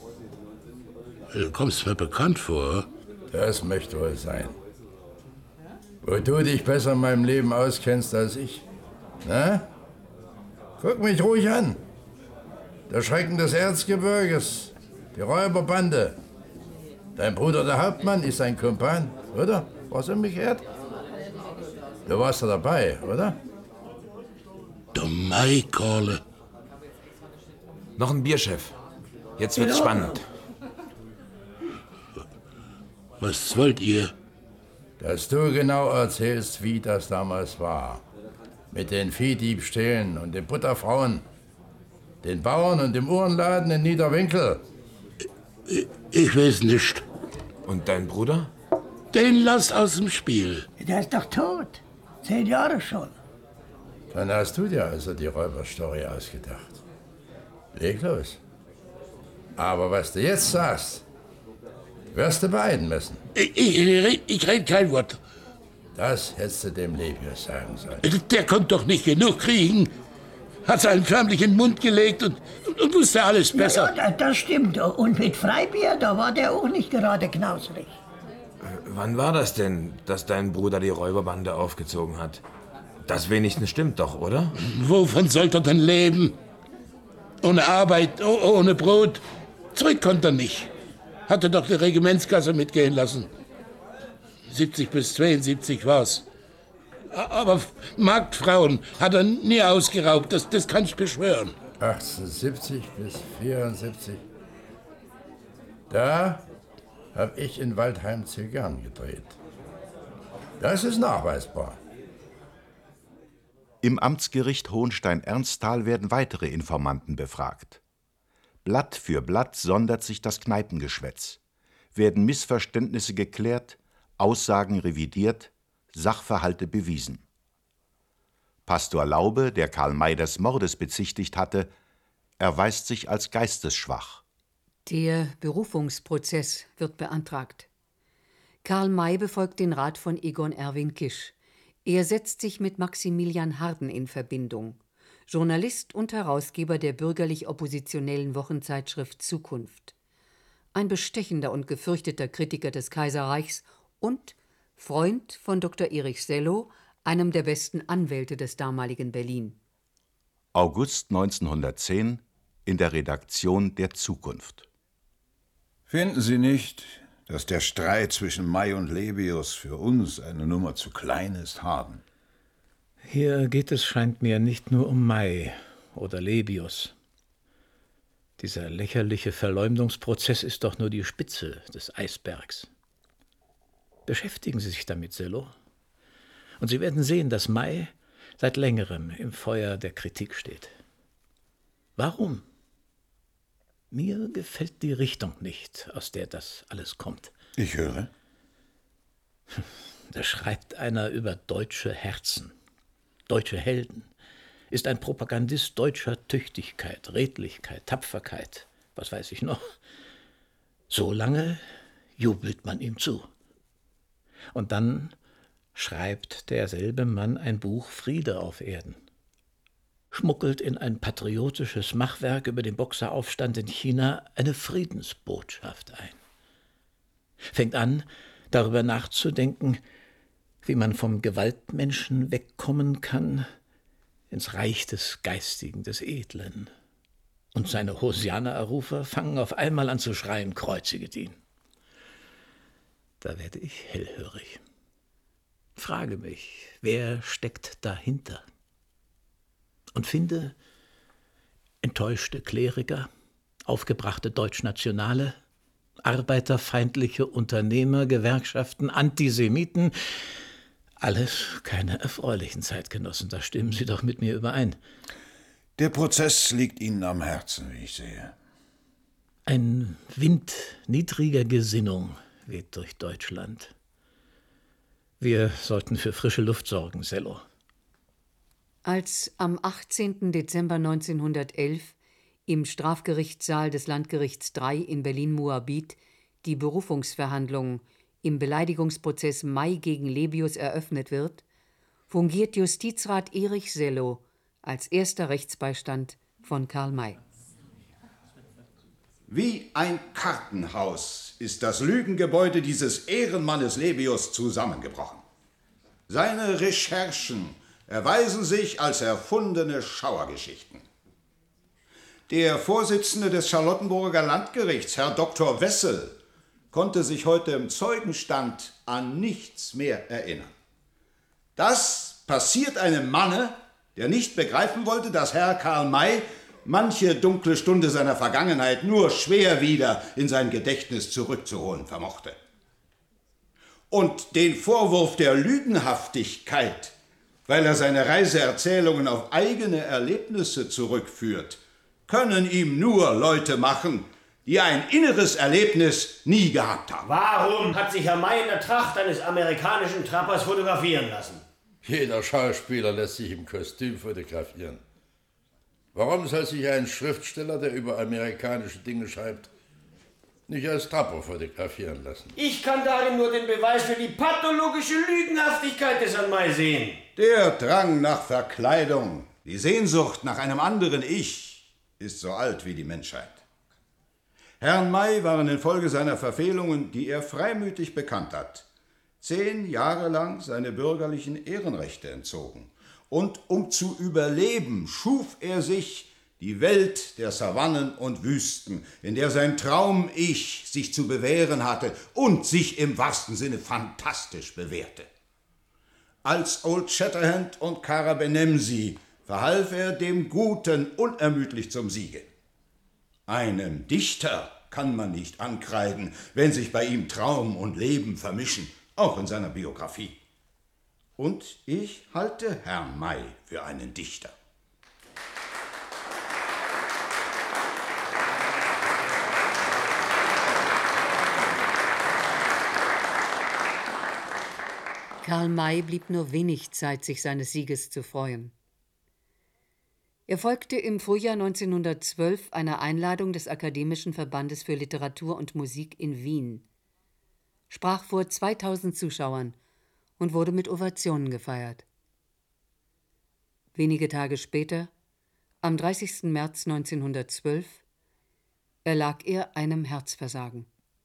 Du kommst mir bekannt vor. Das möchte wohl sein. Wo du dich besser in meinem Leben auskennst als ich. Na? Guck mich ruhig an. Der Schrecken des Erzgebirges. Die Räuberbande. Dein Bruder, der Hauptmann, ist ein Kumpan, oder? Was umgekehrt? Du warst da dabei, oder? Der Maikorle. Noch ein Bier, Chef. Jetzt wird's spannend. Was wollt ihr? Dass du genau erzählst, wie das damals war. Mit den Viehdiebstählen und den Butterfrauen. Den Bauern und dem Uhrenladen in Niederwinkel. Ich, ich weiß nicht. Und dein Bruder? Den lass aus dem Spiel. Der ist doch tot. Zehn Jahre schon. Dann hast du dir also die Räuberstory ausgedacht. Leg los. Aber was du jetzt sagst, wirst du beiden müssen. Ich, ich, ich rede kein Wort. Das hättest du dem Lebius sagen sollen. Der konnte doch nicht genug kriegen. Hat seinen förmlich in den Mund gelegt und, und wusste alles besser. Ja, ja, das stimmt. Und mit Freibier, da war der auch nicht gerade knausrig. Wann war das denn, dass dein Bruder die Räuberbande aufgezogen hat? Das wenigstens stimmt doch, oder? Wovon sollte er denn leben? Ohne Arbeit, oh, ohne Brot. Zurück konnte er nicht. Hatte doch die Regimentskasse mitgehen lassen. siebzig bis zweiundsiebzig war's. Aber Marktfrauen hat er nie ausgeraubt, das, das kann ich beschwören. achtzehnhundertsiebzig bis vierundsiebzig. Da habe ich in Waldheim Zigern gedreht. Das ist nachweisbar. Im Amtsgericht Hohenstein-Ernsthal werden weitere Informanten befragt. Blatt für Blatt sondert sich das Kneipengeschwätz, werden Missverständnisse geklärt, Aussagen revidiert, Sachverhalte bewiesen. Pastor Laube, der Karl May des Mordes bezichtigt hatte, erweist sich als geistesschwach. Der Berufungsprozess wird beantragt. Karl May befolgt den Rat von Egon Erwin Kisch. Er setzt sich mit Maximilian Harden in Verbindung, Journalist und Herausgeber der bürgerlich-oppositionellen Wochenzeitschrift Zukunft. Ein bestechender und gefürchteter Kritiker des Kaiserreichs und Freund von Doktor Erich Sellow, einem der besten Anwälte des damaligen Berlin. August neunzehnhundertzehn in der Redaktion der Zukunft. Finden Sie nicht, dass der Streit zwischen May und Lebius für uns eine Nummer zu klein ist, Harden? Hier geht es, scheint mir, nicht nur um May oder Lebius. Dieser lächerliche Verleumdungsprozess ist doch nur die Spitze des Eisbergs. Beschäftigen Sie sich damit, Sellow, und Sie werden sehen, dass May seit längerem im Feuer der Kritik steht. Warum? Mir gefällt die Richtung nicht, aus der das alles kommt. Ich höre. Da schreibt einer über deutsche Herzen, deutsche Helden, ist ein Propagandist deutscher Tüchtigkeit, Redlichkeit, Tapferkeit, was weiß ich noch. So lange jubelt man ihm zu. Und dann schreibt derselbe Mann ein Buch Friede auf Erden, schmuggelt in ein patriotisches Machwerk über den Boxeraufstand in China eine Friedensbotschaft ein, fängt an, darüber nachzudenken, wie man vom Gewaltmenschen wegkommen kann ins Reich des Geistigen, des Edlen. Und seine Hosianer-Rufer fangen auf einmal an zu schreien, kreuziget ihn. Da werde ich hellhörig. Frage mich, wer steckt dahinter? Und finde enttäuschte Kleriker, aufgebrachte Deutschnationale, arbeiterfeindliche Unternehmer, Gewerkschaften, Antisemiten, alles keine erfreulichen Zeitgenossen, da stimmen Sie doch mit mir überein. Der Prozess liegt Ihnen am Herzen, wie ich sehe. Ein Wind niedriger Gesinnung weht durch Deutschland. Wir sollten für frische Luft sorgen, Sellow. Als am achtzehnten Dezember neunzehnhundertelf im Strafgerichtssaal des Landgerichts drei in Berlin-Moabit die Berufungsverhandlung im Beleidigungsprozess May gegen Lebius eröffnet wird, fungiert Justizrat Erich Sellow als erster Rechtsbeistand von Karl May. Wie ein Kartenhaus ist das Lügengebäude dieses Ehrenmannes Lebius zusammengebrochen. Seine Recherchen erweisen sich als erfundene Schauergeschichten. Der Vorsitzende des Charlottenburger Landgerichts, Herr Doktor Wessel, konnte sich heute im Zeugenstand an nichts mehr erinnern. Das passiert einem Manne, der nicht begreifen wollte, dass Herr Karl May manche dunkle Stunde seiner Vergangenheit nur schwer wieder in sein Gedächtnis zurückzuholen vermochte. Und den Vorwurf der Lügenhaftigkeit, weil er seine Reiseerzählungen auf eigene Erlebnisse zurückführt, können ihm nur Leute machen, die ein inneres Erlebnis nie gehabt haben. Warum hat sich Herr May in der Tracht eines amerikanischen Trappers fotografieren lassen? Jeder Schauspieler lässt sich im Kostüm fotografieren. Warum soll sich ein Schriftsteller, der über amerikanische Dinge schreibt, nicht als Trapper fotografieren lassen? Ich kann darin nur den Beweis für die pathologische Lügenhaftigkeit des Herrn May sehen. Der Drang nach Verkleidung, die Sehnsucht nach einem anderen Ich, ist so alt wie die Menschheit. Herrn May waren infolge seiner Verfehlungen, die er freimütig bekannt hat, zehn Jahre lang seine bürgerlichen Ehrenrechte entzogen. Und um zu überleben, schuf er sich die Welt der Savannen und Wüsten, in der sein Traum-Ich sich zu bewähren hatte und sich im wahrsten Sinne fantastisch bewährte. Als Old Shatterhand und Kara Benemsi verhalf er dem Guten unermüdlich zum Siege. Einem Dichter kann man nicht ankreiden, wenn sich bei ihm Traum und Leben vermischen, auch in seiner Biografie. Und ich halte Herrn May für einen Dichter. Karl May blieb nur wenig Zeit, sich seines Sieges zu freuen. Er folgte im Frühjahr neunzehnhundertzwölf einer Einladung des Akademischen Verbandes für Literatur und Musik in Wien, sprach vor zweitausend Zuschauern und wurde mit Ovationen gefeiert. Wenige Tage später, am dreißigsten März neunzehnhundertzwölf, erlag er einem Herzversagen.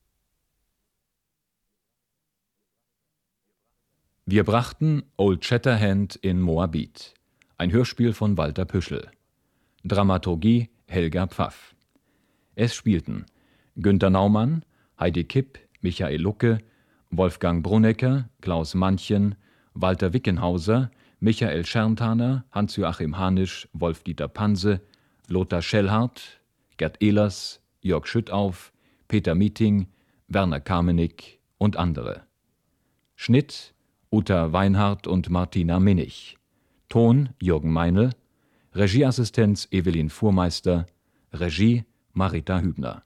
Wir brachten Old Shatterhand in Moabit, ein Hörspiel von Walter Püschel. Dramaturgie Helga Pfaff. Es spielten Günter Naumann, Heidi Kipp, Michael Lucke, Wolfgang Brunnecker, Klaus Manchen, Walter Wickenhauser, Michael Scherntaner, Hans-Joachim Hanisch, Wolf-Dieter Panse, Lothar Schellhardt, Gerd Ehlers, Jörg Schüttauf, Peter Mieting, Werner Kamenik und andere. Schnitt Uta Weinhardt und Martina Minnig. Ton Jürgen Meinl. Regieassistenz Evelyn Fuhrmeister. Regie Marita Hübner.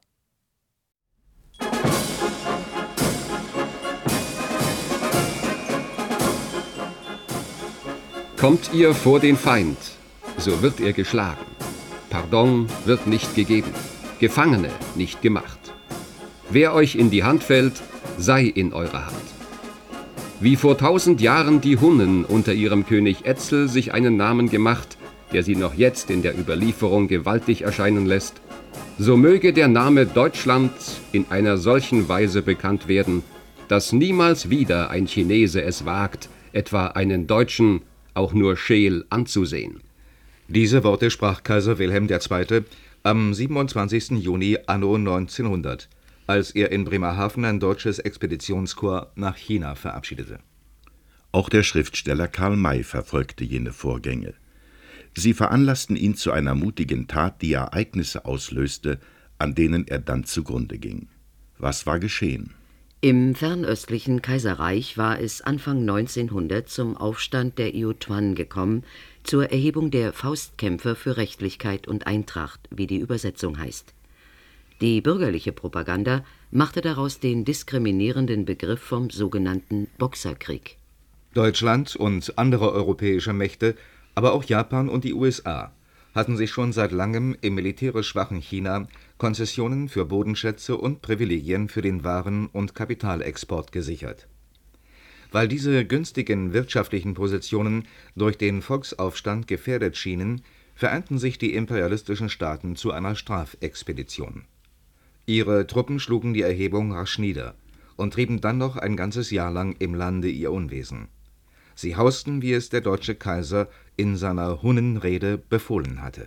Kommt ihr vor den Feind, so wird er geschlagen. Pardon wird nicht gegeben, Gefangene nicht gemacht. Wer euch in die Hand fällt, sei in eurer Hand. Wie vor tausend Jahren die Hunnen unter ihrem König Etzel sich einen Namen gemacht, der sie noch jetzt in der Überlieferung gewaltig erscheinen lässt, so möge der Name Deutschland in einer solchen Weise bekannt werden, dass niemals wieder ein Chinese es wagt, etwa einen Deutschen auch nur scheel anzusehen. Diese Worte sprach Kaiser Wilhelm der Zweite am siebenundzwanzigsten Juni anno neunzehnhundert, als er in Bremerhaven ein deutsches Expeditionskorps nach China verabschiedete. Auch der Schriftsteller Karl May verfolgte jene Vorgänge. Sie veranlassten ihn zu einer mutigen Tat, die Ereignisse auslöste, an denen er dann zugrunde ging. Was war geschehen? Im fernöstlichen Kaiserreich war es Anfang neunzehnhundert zum Aufstand der Iutuan gekommen, zur Erhebung der Faustkämpfer für Rechtlichkeit und Eintracht, wie die Übersetzung heißt. Die bürgerliche Propaganda machte daraus den diskriminierenden Begriff vom sogenannten Boxerkrieg. Deutschland und andere europäische Mächte, aber auch Japan und die U S A, hatten sich schon seit langem im militärisch schwachen China Konzessionen für Bodenschätze und Privilegien für den Waren- und Kapitalexport gesichert. Weil diese günstigen wirtschaftlichen Positionen durch den Volksaufstand gefährdet schienen, vereinten sich die imperialistischen Staaten zu einer Strafexpedition. Ihre Truppen schlugen die Erhebung rasch nieder und trieben dann noch ein ganzes Jahr lang im Lande ihr Unwesen. Sie hausten, wie es der deutsche Kaiser in seiner Hunnenrede befohlen hatte.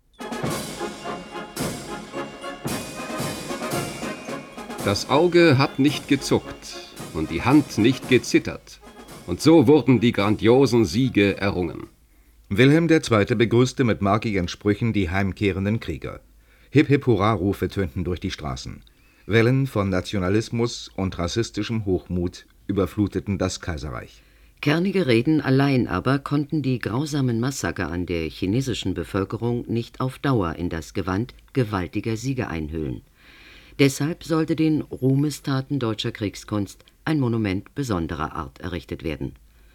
Das Auge hat nicht gezuckt und die Hand nicht gezittert, und so wurden die grandiosen Siege errungen. Wilhelm der Zweite begrüßte mit markigen Sprüchen die heimkehrenden Krieger. Hip-Hip-Hurra-Rufe tönten durch die Straßen. Wellen von Nationalismus und rassistischem Hochmut überfluteten das Kaiserreich. Kernige Reden allein aber konnten die grausamen Massaker an der chinesischen Bevölkerung nicht auf Dauer in das Gewand gewaltiger Siege einhüllen. Deshalb sollte den Ruhmestaten deutscher Kriegskunst ein Monument besonderer Art errichtet werden.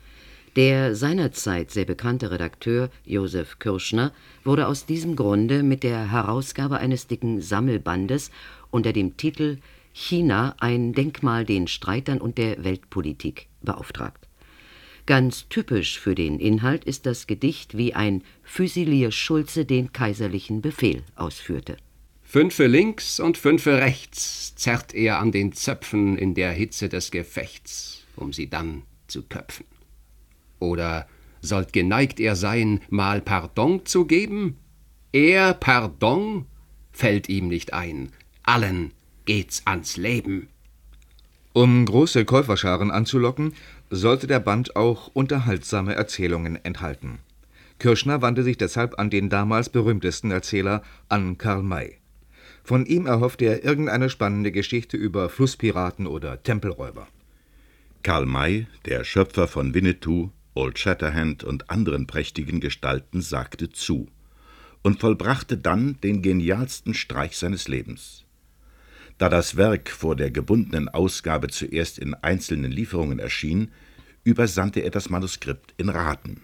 Der seinerzeit sehr bekannte Redakteur Josef Kürschner wurde aus diesem Grunde mit der Herausgabe eines dicken Sammelbandes unter dem Titel »China, ein Denkmal den Streitern und der Weltpolitik« beauftragt. Ganz typisch für den Inhalt ist das Gedicht, wie ein Füsilier Schulze den kaiserlichen Befehl ausführte. Fünfe links und fünfe rechts zerrt er an den Zöpfen in der Hitze des Gefechts, um sie dann zu köpfen. Oder sollt geneigt er sein, mal Pardon zu geben? Er, Pardon, fällt ihm nicht ein, allen geht's ans Leben. Um große Käuferscharen anzulocken, sollte der Band auch unterhaltsame Erzählungen enthalten. Kürschner wandte sich deshalb an den damals berühmtesten Erzähler, an Karl May. Von ihm erhoffte er irgendeine spannende Geschichte über Flusspiraten oder Tempelräuber. Karl May, der Schöpfer von Winnetou, Old Shatterhand und anderen prächtigen Gestalten, sagte zu und vollbrachte dann den genialsten Streich seines Lebens. Da das Werk vor der gebundenen Ausgabe zuerst in einzelnen Lieferungen erschien, übersandte er das Manuskript in Raten.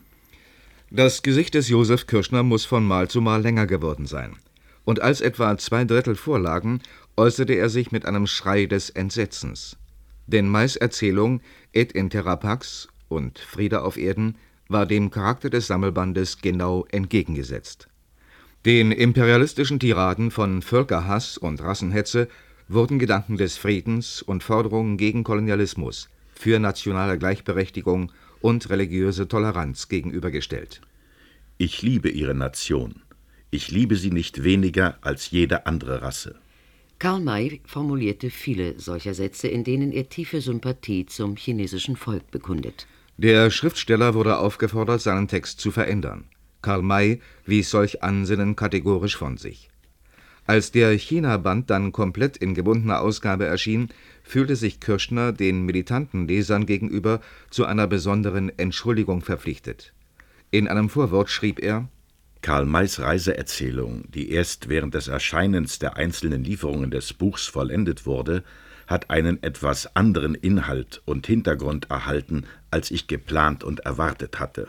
Das Gesicht des Josef Kürschner muss von Mal zu Mal länger geworden sein. Und als etwa zwei Drittel vorlagen, äußerte er sich mit einem Schrei des Entsetzens. Denn Mays Erzählung Et in terra pax und Friede auf Erden war dem Charakter des Sammelbandes genau entgegengesetzt. Den imperialistischen Tiraden von Völkerhass und Rassenhetze wurden Gedanken des Friedens und Forderungen gegen Kolonialismus, für nationale Gleichberechtigung und religiöse Toleranz gegenübergestellt. Ich liebe ihre Nation. Ich liebe sie nicht weniger als jede andere Rasse. Karl May formulierte viele solcher Sätze, in denen er tiefe Sympathie zum chinesischen Volk bekundet. Der Schriftsteller wurde aufgefordert, seinen Text zu verändern. Karl May wies solch Ansinnen kategorisch von sich. Als der China-Band dann komplett in gebundener Ausgabe erschien, fühlte sich Kürschner den militanten Lesern gegenüber zu einer besonderen Entschuldigung verpflichtet. In einem Vorwort schrieb er: Karl Mays Reiseerzählung, die erst während des Erscheinens der einzelnen Lieferungen des Buchs vollendet wurde, hat einen etwas anderen Inhalt und Hintergrund erhalten, als ich geplant und erwartet hatte.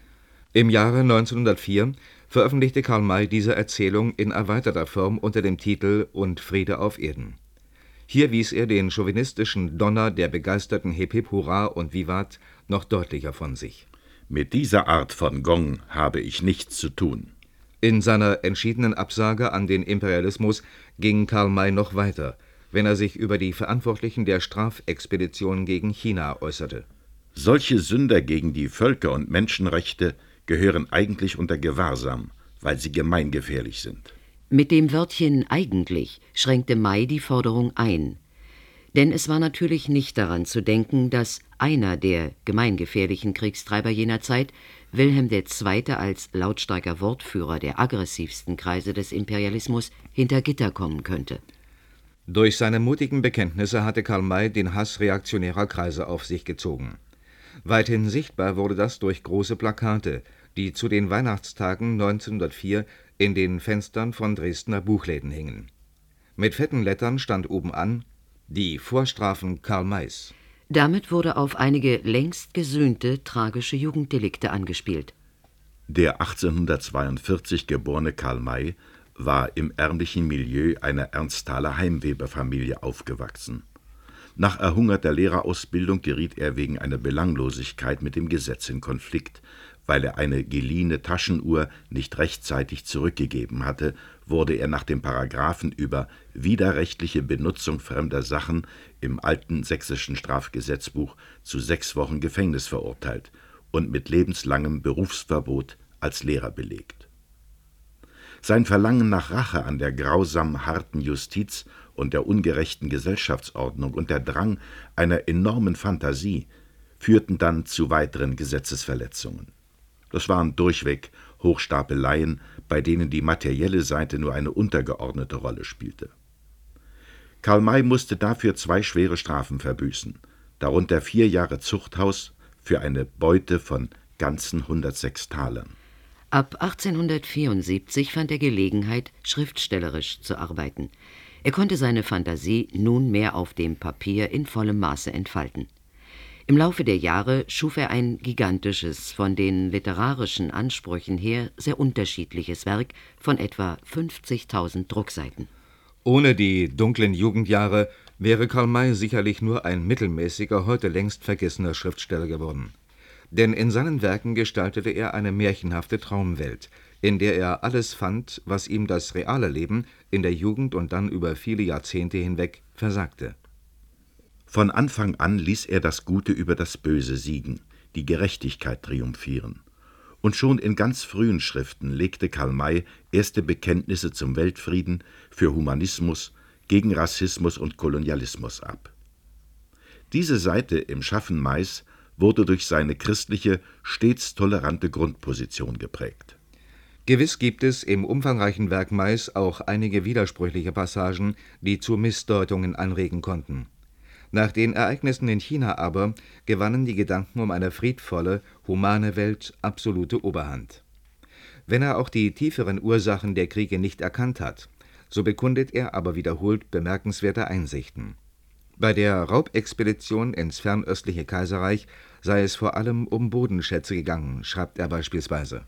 Im Jahre neunzehnhundertvier veröffentlichte Karl May diese Erzählung in erweiterter Form unter dem Titel Und Friede auf Erden. Hier wies er den chauvinistischen Donner der begeisterten Hip-Hip, Hurra und Vivat noch deutlicher von sich. Mit dieser Art von Gong habe ich nichts zu tun. In seiner entschiedenen Absage an den Imperialismus ging Karl May noch weiter, wenn er sich über die Verantwortlichen der Strafexpedition gegen China äußerte. Solche Sünder gegen die Völker- und Menschenrechte gehören eigentlich unter Gewahrsam, weil sie gemeingefährlich sind. Mit dem Wörtchen »eigentlich« schränkte May die Forderung ein. Denn es war natürlich nicht daran zu denken, dass einer der gemeingefährlichen Kriegstreiber jener Zeit, Wilhelm der Zweite als lautstarker Wortführer der aggressivsten Kreise des Imperialismus, hinter Gitter kommen könnte. Durch seine mutigen Bekenntnisse hatte Karl May den Hass reaktionärer Kreise auf sich gezogen. Weithin sichtbar wurde das durch große Plakate, die zu den Weihnachtstagen neunzehnhundertvier in den Fenstern von Dresdner Buchläden hingen. Mit fetten Lettern stand oben an: Die Vorstrafen Karl Mays. Damit wurde auf einige längst gesühnte tragische Jugenddelikte angespielt. Der achtzehnhundertzweiundvierzig geborene Karl May war im ärmlichen Milieu einer Ernsthaler Heimweberfamilie aufgewachsen. Nach erhungerter Lehrerausbildung geriet er wegen einer Belanglosigkeit mit dem Gesetz in Konflikt. Weil er eine geliehene Taschenuhr nicht rechtzeitig zurückgegeben hatte, wurde er nach dem Paragraphen über widerrechtliche Benutzung fremder Sachen im alten sächsischen Strafgesetzbuch zu sechs Wochen Gefängnis verurteilt und mit lebenslangem Berufsverbot als Lehrer belegt. Sein Verlangen nach Rache an der grausam harten Justiz und der ungerechten Gesellschaftsordnung und der Drang einer enormen Fantasie führten dann zu weiteren Gesetzesverletzungen. Das waren durchweg Hochstapeleien, bei denen die materielle Seite nur eine untergeordnete Rolle spielte. Karl May musste dafür zwei schwere Strafen verbüßen, darunter vier Jahre Zuchthaus für eine Beute von ganzen hundertsechs Talern. Ab achtzehnhundertvierundsiebzig fand er Gelegenheit, schriftstellerisch zu arbeiten. Er konnte seine Fantasie nunmehr auf dem Papier in vollem Maße entfalten. Im Laufe der Jahre schuf er ein gigantisches, von den literarischen Ansprüchen her sehr unterschiedliches Werk von etwa fünfzigtausend Druckseiten. Ohne die dunklen Jugendjahre wäre Karl May sicherlich nur ein mittelmäßiger, heute längst vergessener Schriftsteller geworden. Denn in seinen Werken gestaltete er eine märchenhafte Traumwelt, in der er alles fand, was ihm das reale Leben in der Jugend und dann über viele Jahrzehnte hinweg versagte. Von Anfang an ließ er das Gute über das Böse siegen, die Gerechtigkeit triumphieren. Und schon in ganz frühen Schriften legte Karl May erste Bekenntnisse zum Weltfrieden, für Humanismus, gegen Rassismus und Kolonialismus ab. Diese Seite im Schaffen Mays wurde durch seine christliche, stets tolerante Grundposition geprägt. Gewiss gibt es im umfangreichen Werk Mays auch einige widersprüchliche Passagen, die zu Missdeutungen anregen konnten. Nach den Ereignissen in China aber gewannen die Gedanken um eine friedvolle, humane Welt absolute Oberhand. Wenn er auch die tieferen Ursachen der Kriege nicht erkannt hat, so bekundet er aber wiederholt bemerkenswerte Einsichten. Bei der Raubexpedition ins fernöstliche Kaiserreich sei es vor allem um Bodenschätze gegangen, schreibt er beispielsweise.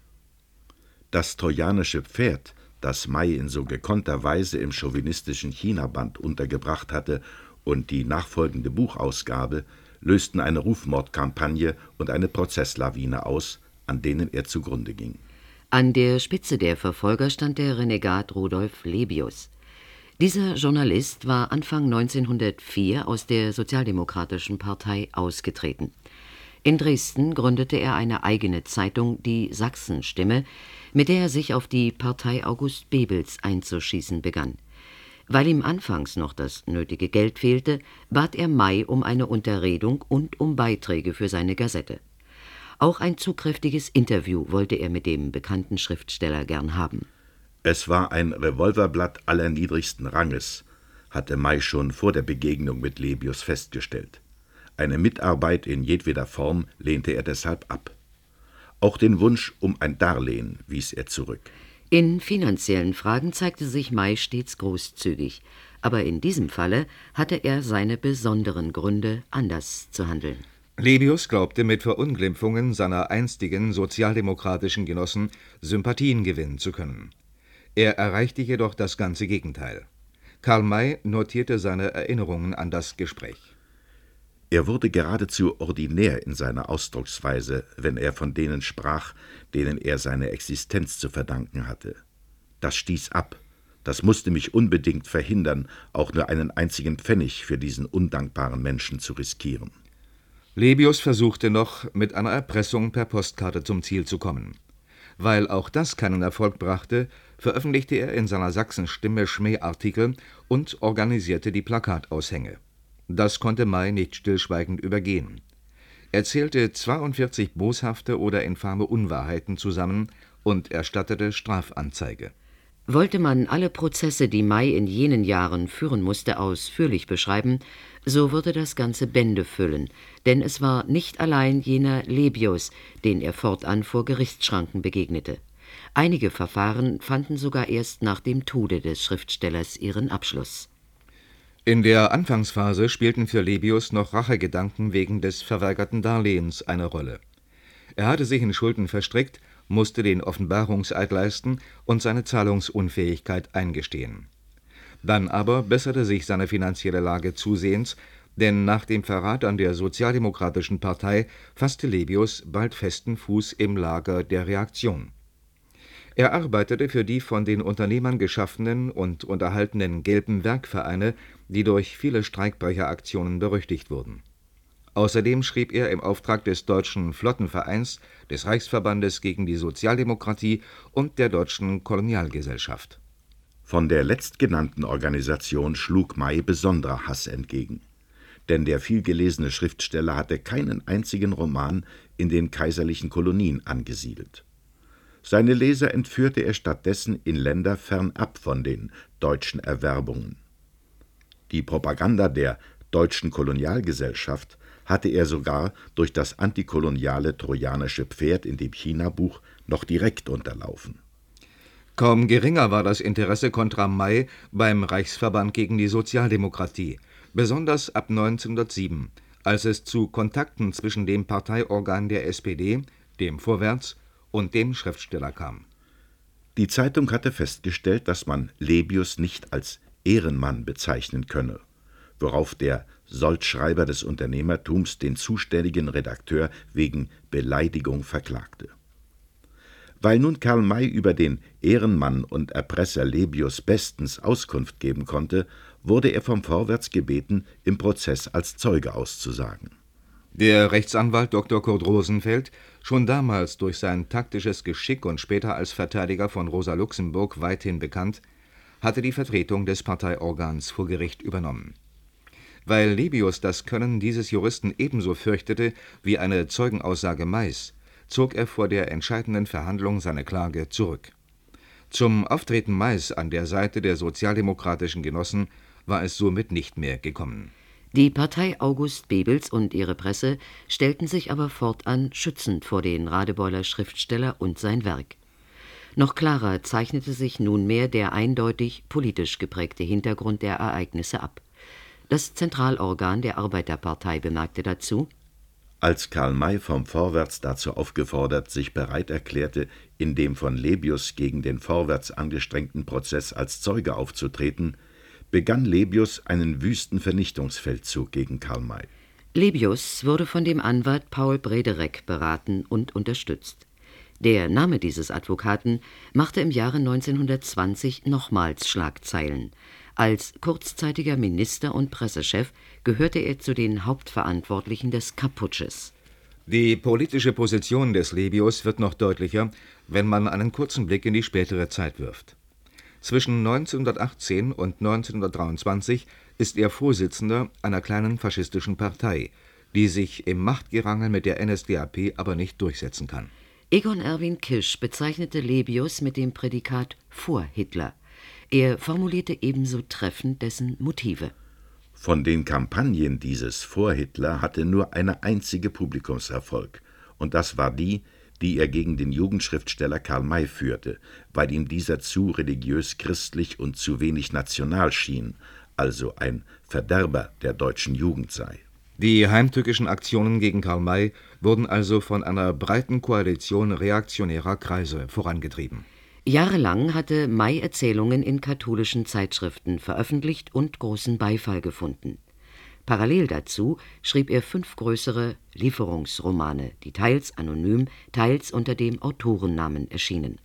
Das trojanische Pferd, das May in so gekonnter Weise im chauvinistischen China-Band untergebracht hatte, und die nachfolgende Buchausgabe lösten eine Rufmordkampagne und eine Prozesslawine aus, an denen er zugrunde ging. An der Spitze der Verfolger stand der Renegat Rudolf Lebius. Dieser Journalist war Anfang neunzehnhundertvier aus der Sozialdemokratischen Partei ausgetreten. In Dresden gründete er eine eigene Zeitung, die Sachsenstimme, mit der er sich auf die Partei August Bebels einzuschießen begann. Weil ihm anfangs noch das nötige Geld fehlte, bat er May um eine Unterredung und um Beiträge für seine Gazette. Auch ein zugkräftiges Interview wollte er mit dem bekannten Schriftsteller gern haben. Es war ein Revolverblatt allerniedrigsten Ranges, hatte May schon vor der Begegnung mit Lebius festgestellt. Eine Mitarbeit in jedweder Form lehnte er deshalb ab. Auch den Wunsch um ein Darlehen wies er zurück. In finanziellen Fragen zeigte sich May stets großzügig, aber in diesem Falle hatte er seine besonderen Gründe, anders zu handeln. Lebius glaubte, mit Verunglimpfungen seiner einstigen sozialdemokratischen Genossen Sympathien gewinnen zu können. Er erreichte jedoch das ganze Gegenteil. Karl May notierte seine Erinnerungen an das Gespräch. Er wurde geradezu ordinär in seiner Ausdrucksweise, wenn er von denen sprach, denen er seine Existenz zu verdanken hatte. Das stieß ab. Das musste mich unbedingt verhindern, auch nur einen einzigen Pfennig für diesen undankbaren Menschen zu riskieren. Lebius versuchte noch, mit einer Erpressung per Postkarte zum Ziel zu kommen. Weil auch das keinen Erfolg brachte, veröffentlichte er in seiner Sachsenstimme Schmähartikel und organisierte die Plakataushänge. Das konnte May nicht stillschweigend übergehen. Er zählte zweiundvierzig boshafte oder infame Unwahrheiten zusammen und erstattete Strafanzeige. Wollte man alle Prozesse, die May in jenen Jahren führen musste, ausführlich beschreiben, so würde das ganze Bände füllen, denn es war nicht allein jener Lebius, den er fortan vor Gerichtsschranken begegnete. Einige Verfahren fanden sogar erst nach dem Tode des Schriftstellers ihren Abschluss. In der Anfangsphase spielten für Lebius noch Rachegedanken wegen des verweigerten Darlehens eine Rolle. Er hatte sich in Schulden verstrickt, musste den Offenbarungseid leisten und seine Zahlungsunfähigkeit eingestehen. Dann aber besserte sich seine finanzielle Lage zusehends, denn nach dem Verrat an der Sozialdemokratischen Partei fasste Lebius bald festen Fuß im Lager der Reaktion. Er arbeitete für die von den Unternehmern geschaffenen und unterhaltenen gelben Werkvereine, die durch viele Streikbrecheraktionen berüchtigt wurden. Außerdem schrieb er im Auftrag des Deutschen Flottenvereins, des Reichsverbandes gegen die Sozialdemokratie und der Deutschen Kolonialgesellschaft. Von der letztgenannten Organisation schlug May besonderer Hass entgegen. denn der vielgelesene Schriftsteller hatte keinen einzigen Roman in den kaiserlichen Kolonien angesiedelt. Seine Leser entführte er stattdessen in Länder fernab von den deutschen Erwerbungen. Die Propaganda der deutschen Kolonialgesellschaft hatte er sogar durch das antikoloniale Trojanische Pferd in dem China-Buch noch direkt unterlaufen. Kaum geringer war das Interesse contra May beim Reichsverband gegen die Sozialdemokratie, besonders ab neunzehnhundertsieben, als es zu Kontakten zwischen dem Parteiorgan der S P D, dem Vorwärts, und dem Schriftsteller kam. Die Zeitung hatte festgestellt, dass man Lebius nicht als Ehrenmann bezeichnen könne, worauf der Soldschreiber des Unternehmertums den zuständigen Redakteur wegen Beleidigung verklagte. Weil nun Karl May über den Ehrenmann und Erpresser Lebius bestens Auskunft geben konnte, wurde er vom Vorwärts gebeten, im Prozess als Zeuge auszusagen. Der Rechtsanwalt Doktor Kurt Rosenfeld, schon damals durch sein taktisches Geschick und später als Verteidiger von Rosa Luxemburg weithin bekannt, hatte die Vertretung des Parteiorgans vor Gericht übernommen. Weil Lebius das Können dieses Juristen ebenso fürchtete wie eine Zeugenaussage Mays, zog er vor der entscheidenden Verhandlung seine Klage zurück. Zum Auftreten Mays an der Seite der sozialdemokratischen Genossen war es somit nicht mehr gekommen. Die Partei August Bebels und ihre Presse stellten sich aber fortan schützend vor den Radebeuler Schriftsteller und sein Werk. Noch klarer zeichnete sich nunmehr der eindeutig politisch geprägte Hintergrund der Ereignisse ab. Das Zentralorgan der Arbeiterpartei bemerkte dazu: Als Karl May vom Vorwärts dazu aufgefordert, sich bereit erklärte, in dem von Lebius gegen den Vorwärts angestrengten Prozess als Zeuge aufzutreten, begann Lebius einen wüsten Vernichtungsfeldzug gegen Karl May. Lebius wurde von dem Anwalt Paul Brederek beraten und unterstützt. Der Name dieses Advokaten machte im Jahre neunzehnhundertzwanzig nochmals Schlagzeilen. Als kurzzeitiger Minister und Pressechef gehörte er zu den Hauptverantwortlichen des Kapp-Putsches. Die politische Position des Lebius wird noch deutlicher, wenn man einen kurzen Blick in die spätere Zeit wirft. Zwischen neunzehnhundertachtzehn und neunzehnhundertdreiundzwanzig ist er Vorsitzender einer kleinen faschistischen Partei, die sich im Machtgerangel mit der N S D A P aber nicht durchsetzen kann. Egon Erwin Kisch bezeichnete Lebius mit dem Prädikat vor Hitler. Er formulierte ebenso treffend dessen Motive. Von den Kampagnen dieses vor Hitler hatte nur eine einzige Publikumserfolg, und das war die, die er gegen den Jugendschriftsteller Karl May führte, weil ihm dieser zu religiös-christlich und zu wenig national schien, also ein Verderber der deutschen Jugend sei. Die heimtückischen Aktionen gegen Karl May wurden also von einer breiten Koalition reaktionärer Kreise vorangetrieben. Jahrelang hatte May Erzählungen in katholischen Zeitschriften veröffentlicht und großen Beifall gefunden. Parallel dazu schrieb er fünf größere Lieferungsromane, die teils anonym, teils unter dem Autorennamen erschienen.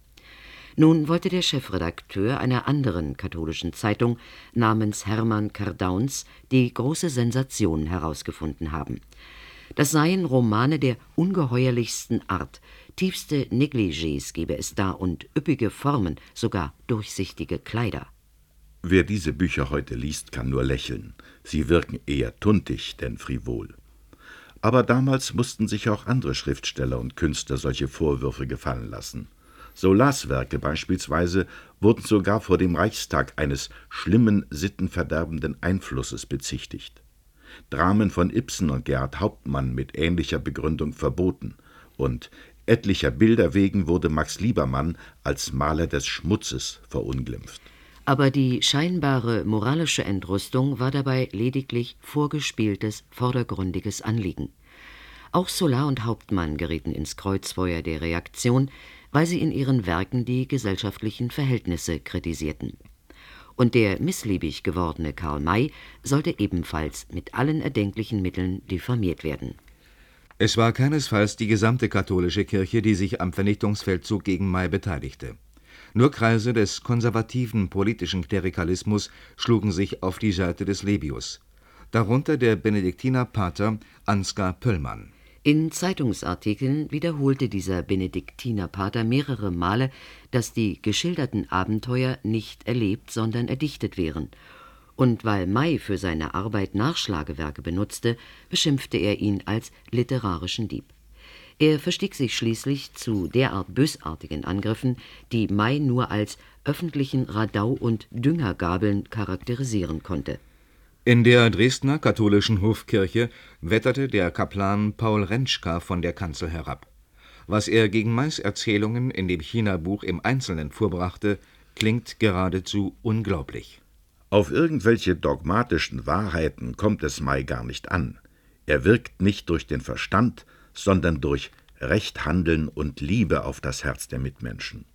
Nun wollte der Chefredakteur einer anderen katholischen Zeitung namens Hermann Kardauns die große Sensation herausgefunden haben. Das seien Romane der ungeheuerlichsten Art, tiefste Negligés gebe es da und üppige Formen, sogar durchsichtige Kleider. Wer diese Bücher heute liest, kann nur lächeln. Sie wirken eher tuntig denn frivol. Aber damals mussten sich auch andere Schriftsteller und Künstler solche Vorwürfe gefallen lassen. Zolas-Werke beispielsweise wurden sogar vor dem Reichstag eines schlimmen, sittenverderbenden Einflusses bezichtigt. Dramen von Ibsen und Gerhard Hauptmann mit ähnlicher Begründung verboten, und etlicher Bilder wegen wurde Max Liebermann als Maler des Schmutzes verunglimpft. Aber die scheinbare moralische Entrüstung war dabei lediglich vorgespieltes, vordergründiges Anliegen. Auch Zola und Hauptmann gerieten ins Kreuzfeuer der Reaktion, weil sie in ihren Werken die gesellschaftlichen Verhältnisse kritisierten. Und der missliebig gewordene Karl May sollte ebenfalls mit allen erdenklichen Mitteln diffamiert werden. Es war keinesfalls die gesamte katholische Kirche, die sich am Vernichtungsfeldzug gegen May beteiligte. Nur Kreise des konservativen politischen Klerikalismus schlugen sich auf die Seite des Lebius, darunter der Benediktinerpater Ansgar Pöllmann. In Zeitungsartikeln wiederholte dieser Benediktinerpater mehrere Male, dass die geschilderten Abenteuer nicht erlebt, sondern erdichtet wären. und weil May für seine Arbeit Nachschlagewerke benutzte, beschimpfte er ihn als literarischen Dieb. Er verstieg sich schließlich zu derart bösartigen Angriffen, die May nur als öffentlichen Radau- und Düngergabeln charakterisieren konnte. In der Dresdner katholischen Hofkirche wetterte der Kaplan Paul Rentschka von der Kanzel herab. Was er gegen Mays Erzählungen in dem China-Buch im Einzelnen vorbrachte, klingt geradezu unglaublich. Auf irgendwelche dogmatischen Wahrheiten kommt es May gar nicht an. Er wirkt nicht durch den Verstand, sondern durch Rechthandeln und Liebe auf das Herz der Mitmenschen.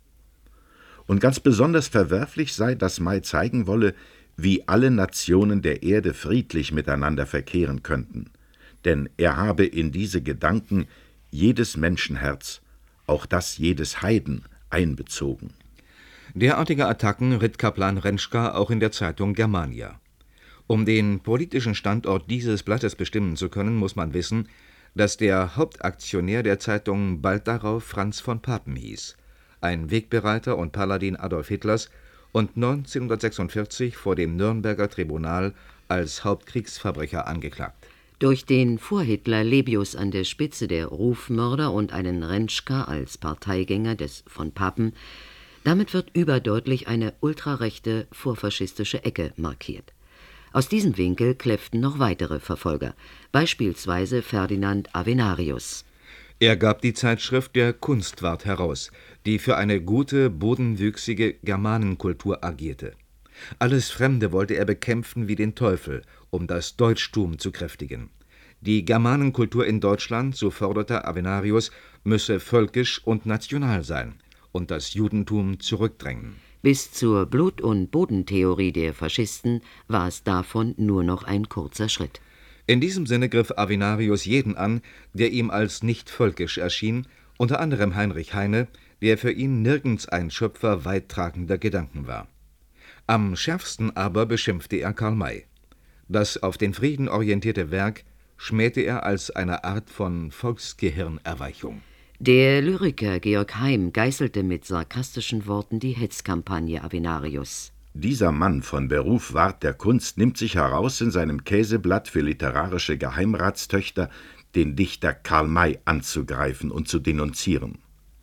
Und ganz besonders verwerflich sei, dass May zeigen wolle, wie alle Nationen der Erde friedlich miteinander verkehren könnten. Denn er habe in diese Gedanken jedes Menschenherz, auch das jedes Heiden, einbezogen. Derartige Attacken ritt Kaplan Rentschka auch in der Zeitung Germania. Um den politischen Standort dieses Blattes bestimmen zu können, muss man wissen, dass der Hauptaktionär der Zeitung bald darauf Franz von Papen hieß, ein Wegbereiter und Paladin Adolf Hitlers und neunzehnhundertsechsundvierzig vor dem Nürnberger Tribunal als Hauptkriegsverbrecher angeklagt. Durch den vor Hitler Lebius an der Spitze der Rufmörder und einen Rentschka als Parteigänger des von Papen, damit wird überdeutlich eine ultrarechte vorfaschistische Ecke markiert. Aus diesem Winkel kläfften noch weitere Verfolger, beispielsweise Ferdinand Avenarius. Er gab die Zeitschrift Der Kunstwart heraus, die für eine gute, bodenwüchsige Germanenkultur agierte. Alles Fremde wollte er bekämpfen wie den Teufel, um das Deutschtum zu kräftigen. Die Germanenkultur in Deutschland, so forderte Avenarius, müsse völkisch und national sein und das Judentum zurückdrängen. Bis zur Blut- und Bodentheorie der Faschisten war es davon nur noch ein kurzer Schritt. In diesem Sinne griff Avenarius jeden an, der ihm als nicht völkisch erschien, unter anderem Heinrich Heine, der für ihn nirgends ein Schöpfer weittragender Gedanken war. Am schärfsten aber beschimpfte er Karl May. Das auf den Frieden orientierte Werk schmähte er als eine Art von Volksgehirnerweichung. Der Lyriker Georg Heym geißelte mit sarkastischen Worten die Hetzkampagne Avenarius. Dieser Mann von Beruf Wart der Kunst nimmt sich heraus, in seinem Käseblatt für literarische Geheimratstöchter den Dichter Karl May anzugreifen und zu denunzieren.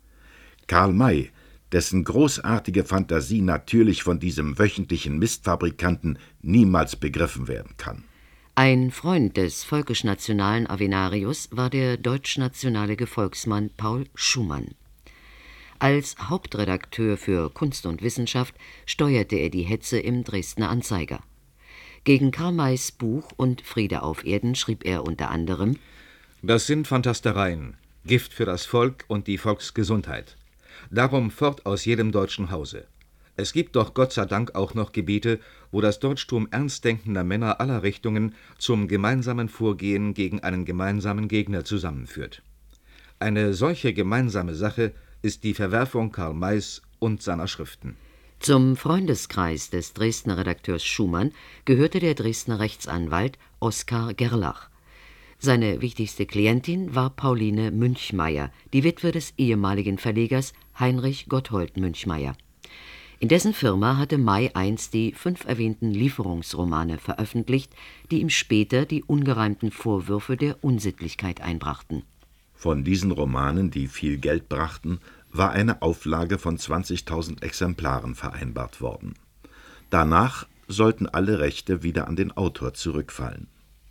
Karl May, dessen großartige Fantasie natürlich von diesem wöchentlichen Mistfabrikanten niemals begriffen werden kann. Ein Freund des völkisch-nationalen Avenarius war der deutsch-nationale Gefolgsmann Paul Schumann. Als Hauptredakteur für Kunst und Wissenschaft steuerte er die Hetze im Dresdner Anzeiger. Gegen Karl Mays Buch Und Friede auf Erden schrieb er unter anderem: Das sind Phantastereien, Gift für das Volk und die Volksgesundheit. Darum fort aus jedem deutschen Hause. Es gibt doch Gott sei Dank auch noch Gebiete, wo das Deutschtum ernstdenkender Männer aller Richtungen zum gemeinsamen Vorgehen gegen einen gemeinsamen Gegner zusammenführt. Eine solche gemeinsame Sache ist die Verwerfung Karl Mays und seiner Schriften. Zum Freundeskreis des Dresdner Redakteurs Schumann gehörte der Dresdner Rechtsanwalt Oskar Gerlach. Seine wichtigste Klientin war Pauline Münchmeyer, die Witwe des ehemaligen Verlegers Heinrich Gotthold Münchmeyer. In dessen Firma hatte May einst die fünf erwähnten Lieferungsromane veröffentlicht, die ihm später die ungereimten Vorwürfe der Unsittlichkeit einbrachten. Von diesen Romanen, die viel Geld brachten, war eine Auflage von zwanzigtausend Exemplaren vereinbart worden. Danach sollten alle Rechte wieder an den Autor zurückfallen.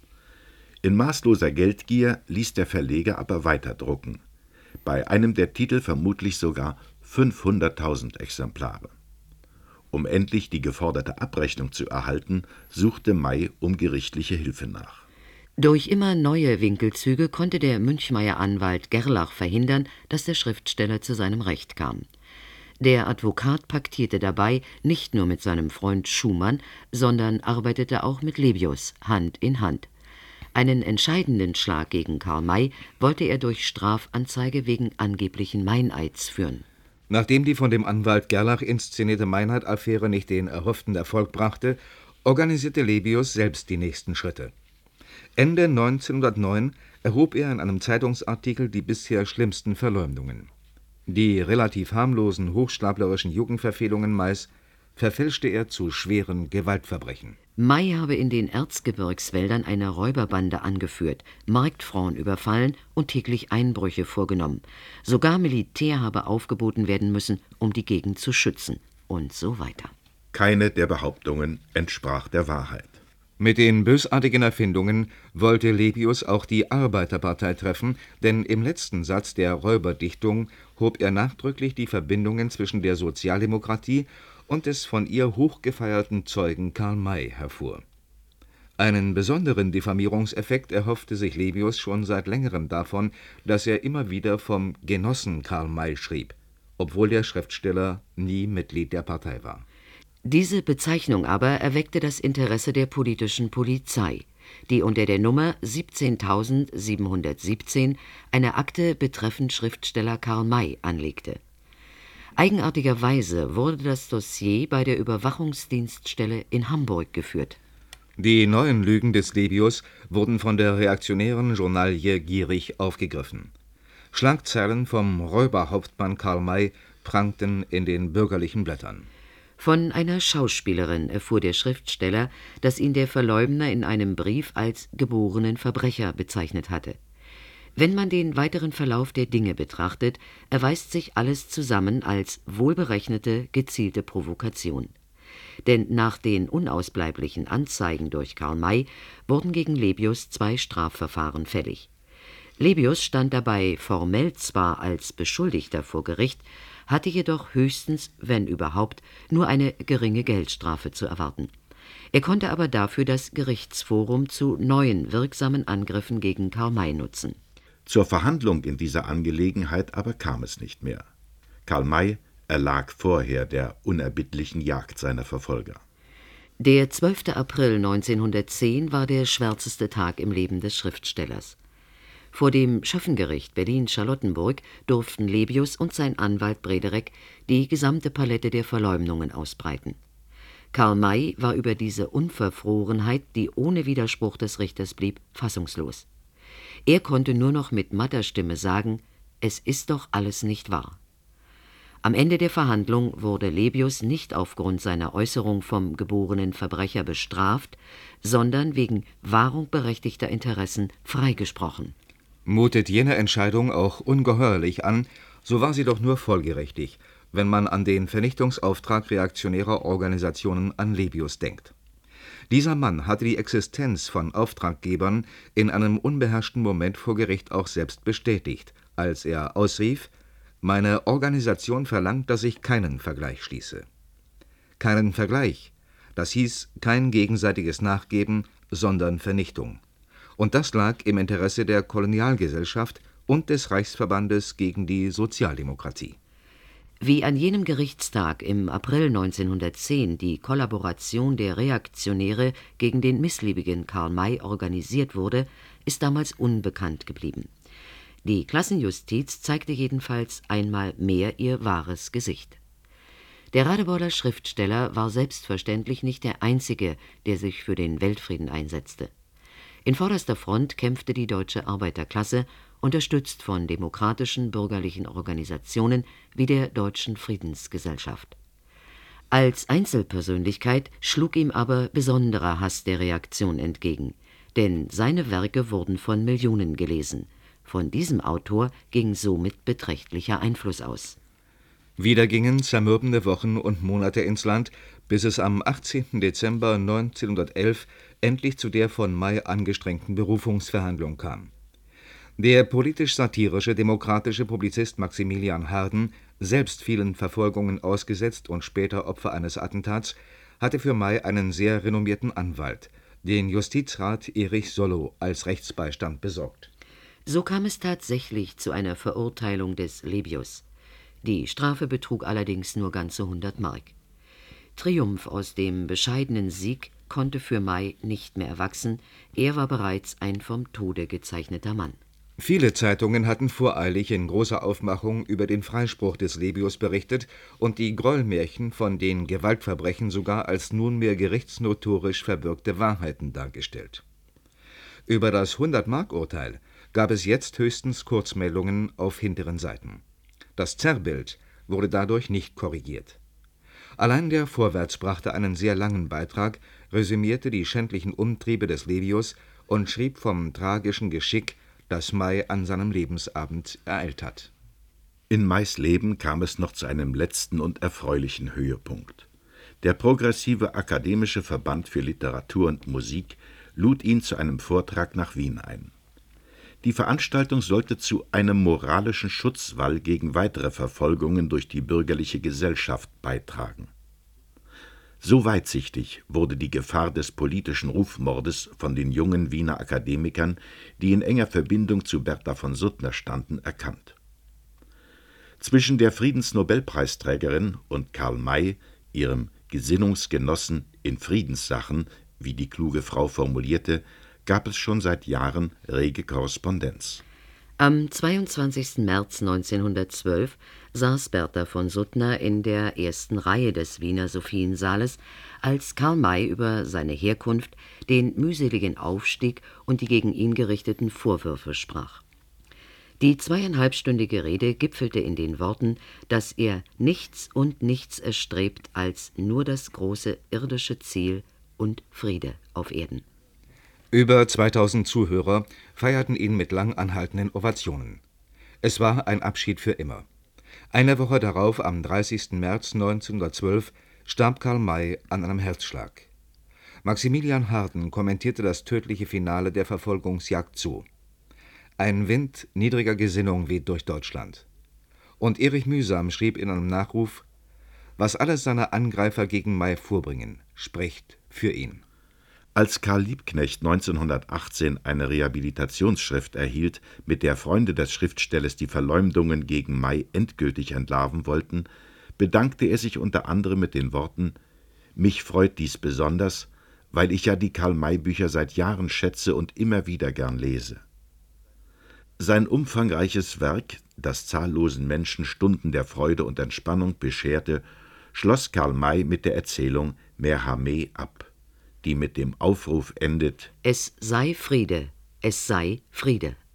In maßloser Geldgier ließ der Verleger aber weiter drucken. Bei einem der Titel vermutlich sogar fünfhunderttausend Exemplare. Um endlich die geforderte Abrechnung zu erhalten, suchte May um gerichtliche Hilfe nach. Durch immer neue Winkelzüge konnte der Münchmeyer-Anwalt Gerlach verhindern, dass der Schriftsteller zu seinem Recht kam. Der Advokat paktierte dabei nicht nur mit seinem Freund Schumann, sondern arbeitete auch mit Lebius Hand in Hand. Einen entscheidenden Schlag gegen Karl May wollte er durch Strafanzeige wegen angeblichen Meineids führen. Nachdem die von dem Anwalt Gerlach inszenierte Meineidaffäre nicht den erhofften Erfolg brachte, organisierte Lebius selbst die nächsten Schritte. Ende neunzehnhundertneun erhob er in einem Zeitungsartikel die bisher schlimmsten Verleumdungen. Die relativ harmlosen, hochstaplerischen Jugendverfehlungen Mays verfälschte er zu schweren Gewaltverbrechen. May habe in den Erzgebirgswäldern eine Räuberbande angeführt, Marktfrauen überfallen und täglich Einbrüche vorgenommen. Sogar Militär habe aufgeboten werden müssen, um die Gegend zu schützen und so weiter. Keine der Behauptungen entsprach der Wahrheit. Mit den bösartigen Erfindungen wollte Lebius auch die Arbeiterpartei treffen, denn im letzten Satz der Räuberdichtung hob er nachdrücklich die Verbindungen zwischen der Sozialdemokratie und des von ihr hochgefeierten Zeugen Karl May hervor. Einen besonderen Diffamierungseffekt erhoffte sich Lebius schon seit längerem davon, dass er immer wieder vom Genossen Karl May schrieb, obwohl der Schriftsteller nie Mitglied der Partei war. Diese Bezeichnung aber erweckte das Interesse der politischen Polizei, die unter der Nummer siebzehntausendsiebenhundertsiebzehn eine Akte betreffend Schriftsteller Karl May anlegte. Eigenartigerweise wurde das Dossier bei der Überwachungsdienststelle in Hamburg geführt. Die neuen Lügen des Lebius wurden von der reaktionären Journalie gierig aufgegriffen. Schlagzeilen vom Räuberhauptmann Karl May prangten in den bürgerlichen Blättern. Von einer Schauspielerin erfuhr der Schriftsteller, dass ihn der Verleumder in einem Brief als geborenen Verbrecher bezeichnet hatte. Wenn man den weiteren Verlauf der Dinge betrachtet, erweist sich alles zusammen als wohlberechnete, gezielte Provokation. Denn nach den unausbleiblichen Anzeigen durch Karl May wurden gegen Lebius zwei Strafverfahren fällig. Lebius stand dabei formell zwar als Beschuldigter vor Gericht, hatte jedoch höchstens, wenn überhaupt, nur eine geringe Geldstrafe zu erwarten. Er konnte aber dafür das Gerichtsforum zu neuen wirksamen Angriffen gegen Karl May nutzen. Zur Verhandlung in dieser Angelegenheit aber kam es nicht mehr. Karl May erlag vorher der unerbittlichen Jagd seiner Verfolger. Der zwölfte April neunzehnhundertzehn war der schwärzeste Tag im Leben des Schriftstellers. Vor dem Schöffengericht Berlin-Charlottenburg durften Lebius und sein Anwalt Brederek die gesamte Palette der Verleumdungen ausbreiten. Karl May war über diese Unverfrorenheit, die ohne Widerspruch des Richters blieb, fassungslos. Er konnte nur noch mit matter Stimme sagen, es ist doch alles nicht wahr. Am Ende der Verhandlung wurde Lebius nicht aufgrund seiner Äußerung vom geborenen Verbrecher bestraft, sondern wegen Wahrung berechtigter Interessen freigesprochen. Mutet jene Entscheidung auch ungeheuerlich an, so war sie doch nur folgerichtig, wenn man an den Vernichtungsauftrag reaktionärer Organisationen an Lebius denkt. Dieser Mann hatte die Existenz von Auftraggebern in einem unbeherrschten Moment vor Gericht auch selbst bestätigt, als er ausrief: »Meine Organisation verlangt, dass ich keinen Vergleich schließe.« Keinen Vergleich, das hieß kein gegenseitiges Nachgeben, sondern Vernichtung. Und das lag im Interesse der Kolonialgesellschaft und des Reichsverbandes gegen die Sozialdemokratie. Wie an jenem Gerichtstag im April neunzehnhundertzehn die Kollaboration der Reaktionäre gegen den missliebigen Karl May organisiert wurde, ist damals unbekannt geblieben. Die Klassenjustiz zeigte jedenfalls einmal mehr ihr wahres Gesicht. Der Radebeuler Schriftsteller war selbstverständlich nicht der Einzige, der sich für den Weltfrieden einsetzte. In vorderster Front kämpfte die deutsche Arbeiterklasse, unterstützt von demokratischen bürgerlichen Organisationen wie der Deutschen Friedensgesellschaft. Als Einzelpersönlichkeit schlug ihm aber besonderer Hass der Reaktion entgegen, denn seine Werke wurden von Millionen gelesen. Von diesem Autor ging somit beträchtlicher Einfluss aus. Wieder gingen zermürbende Wochen und Monate ins Land, bis es am achtzehnten Dezember neunzehnhundertelf endlich zu der von May angestrengten Berufungsverhandlung kam. Der politisch-satirische demokratische Publizist Maximilian Harden, selbst vielen Verfolgungen ausgesetzt und später Opfer eines Attentats, hatte für May einen sehr renommierten Anwalt, den Justizrat Erich Sollow, als Rechtsbeistand besorgt. So kam es tatsächlich zu einer Verurteilung des Lebius. Die Strafe betrug allerdings nur ganze hundert Mark. Triumph aus dem bescheidenen Sieg konnte für May nicht mehr erwachsen, er war bereits ein vom Tode gezeichneter Mann. Viele Zeitungen hatten voreilig in großer Aufmachung über den Freispruch des Lebius berichtet und die Grollmärchen von den Gewaltverbrechen sogar als nunmehr gerichtsnotorisch verbürgte Wahrheiten dargestellt. Über das hundert-Mark-Urteil gab es jetzt höchstens Kurzmeldungen auf hinteren Seiten. Das Zerrbild wurde dadurch nicht korrigiert. Allein der Vorwärts brachte einen sehr langen Beitrag, resümierte die schändlichen Umtriebe des Levius und schrieb vom tragischen Geschick, das May an seinem Lebensabend ereilt hat. In Mays Leben kam es noch zu einem letzten und erfreulichen Höhepunkt. Der progressive Akademische Verband für Literatur und Musik lud ihn zu einem Vortrag nach Wien ein. Die Veranstaltung sollte zu einem moralischen Schutzwall gegen weitere Verfolgungen durch die bürgerliche Gesellschaft beitragen. So weitsichtig wurde die Gefahr des politischen Rufmordes von den jungen Wiener Akademikern, die in enger Verbindung zu Bertha von Suttner standen, erkannt. Zwischen der Friedensnobelpreisträgerin und Karl May, ihrem Gesinnungsgenossen in Friedenssachen, wie die kluge Frau formulierte, gab es schon seit Jahren rege Korrespondenz. Am zweiundzwanzigsten März neunzehnhundertzwölf saß Bertha von Suttner in der ersten Reihe des Wiener Sophiensaales, als Karl May über seine Herkunft, den mühseligen Aufstieg und die gegen ihn gerichteten Vorwürfe sprach. Die zweieinhalbstündige Rede gipfelte in den Worten, dass er nichts und nichts erstrebt als nur das große irdische Ziel und Friede auf Erden. Über zweitausend Zuhörer feierten ihn mit lang anhaltenden Ovationen. Es war ein Abschied für immer. Eine Woche darauf, am dreißigsten März neunzehnhundertzwölf, starb Karl May an einem Herzschlag. Maximilian Harden kommentierte das tödliche Finale der Verfolgungsjagd so: Ein Wind niedriger Gesinnung weht durch Deutschland. Und Erich Mühsam schrieb in einem Nachruf: Was alle seine Angreifer gegen May vorbringen, spricht für ihn. Als Karl Liebknecht neunzehnhundertachtzehn eine Rehabilitationsschrift erhielt, mit der Freunde des Schriftstellers die Verleumdungen gegen May endgültig entlarven wollten, bedankte er sich unter anderem mit den Worten: Mich freut dies besonders, weil ich ja die Karl-May-Bücher seit Jahren schätze und immer wieder gern lese. Sein umfangreiches Werk, das zahllosen Menschen Stunden der Freude und Entspannung bescherte, schloss Karl May mit der Erzählung Merhameh ab, die mit dem Aufruf endet: Es sei Friede, es sei Friede.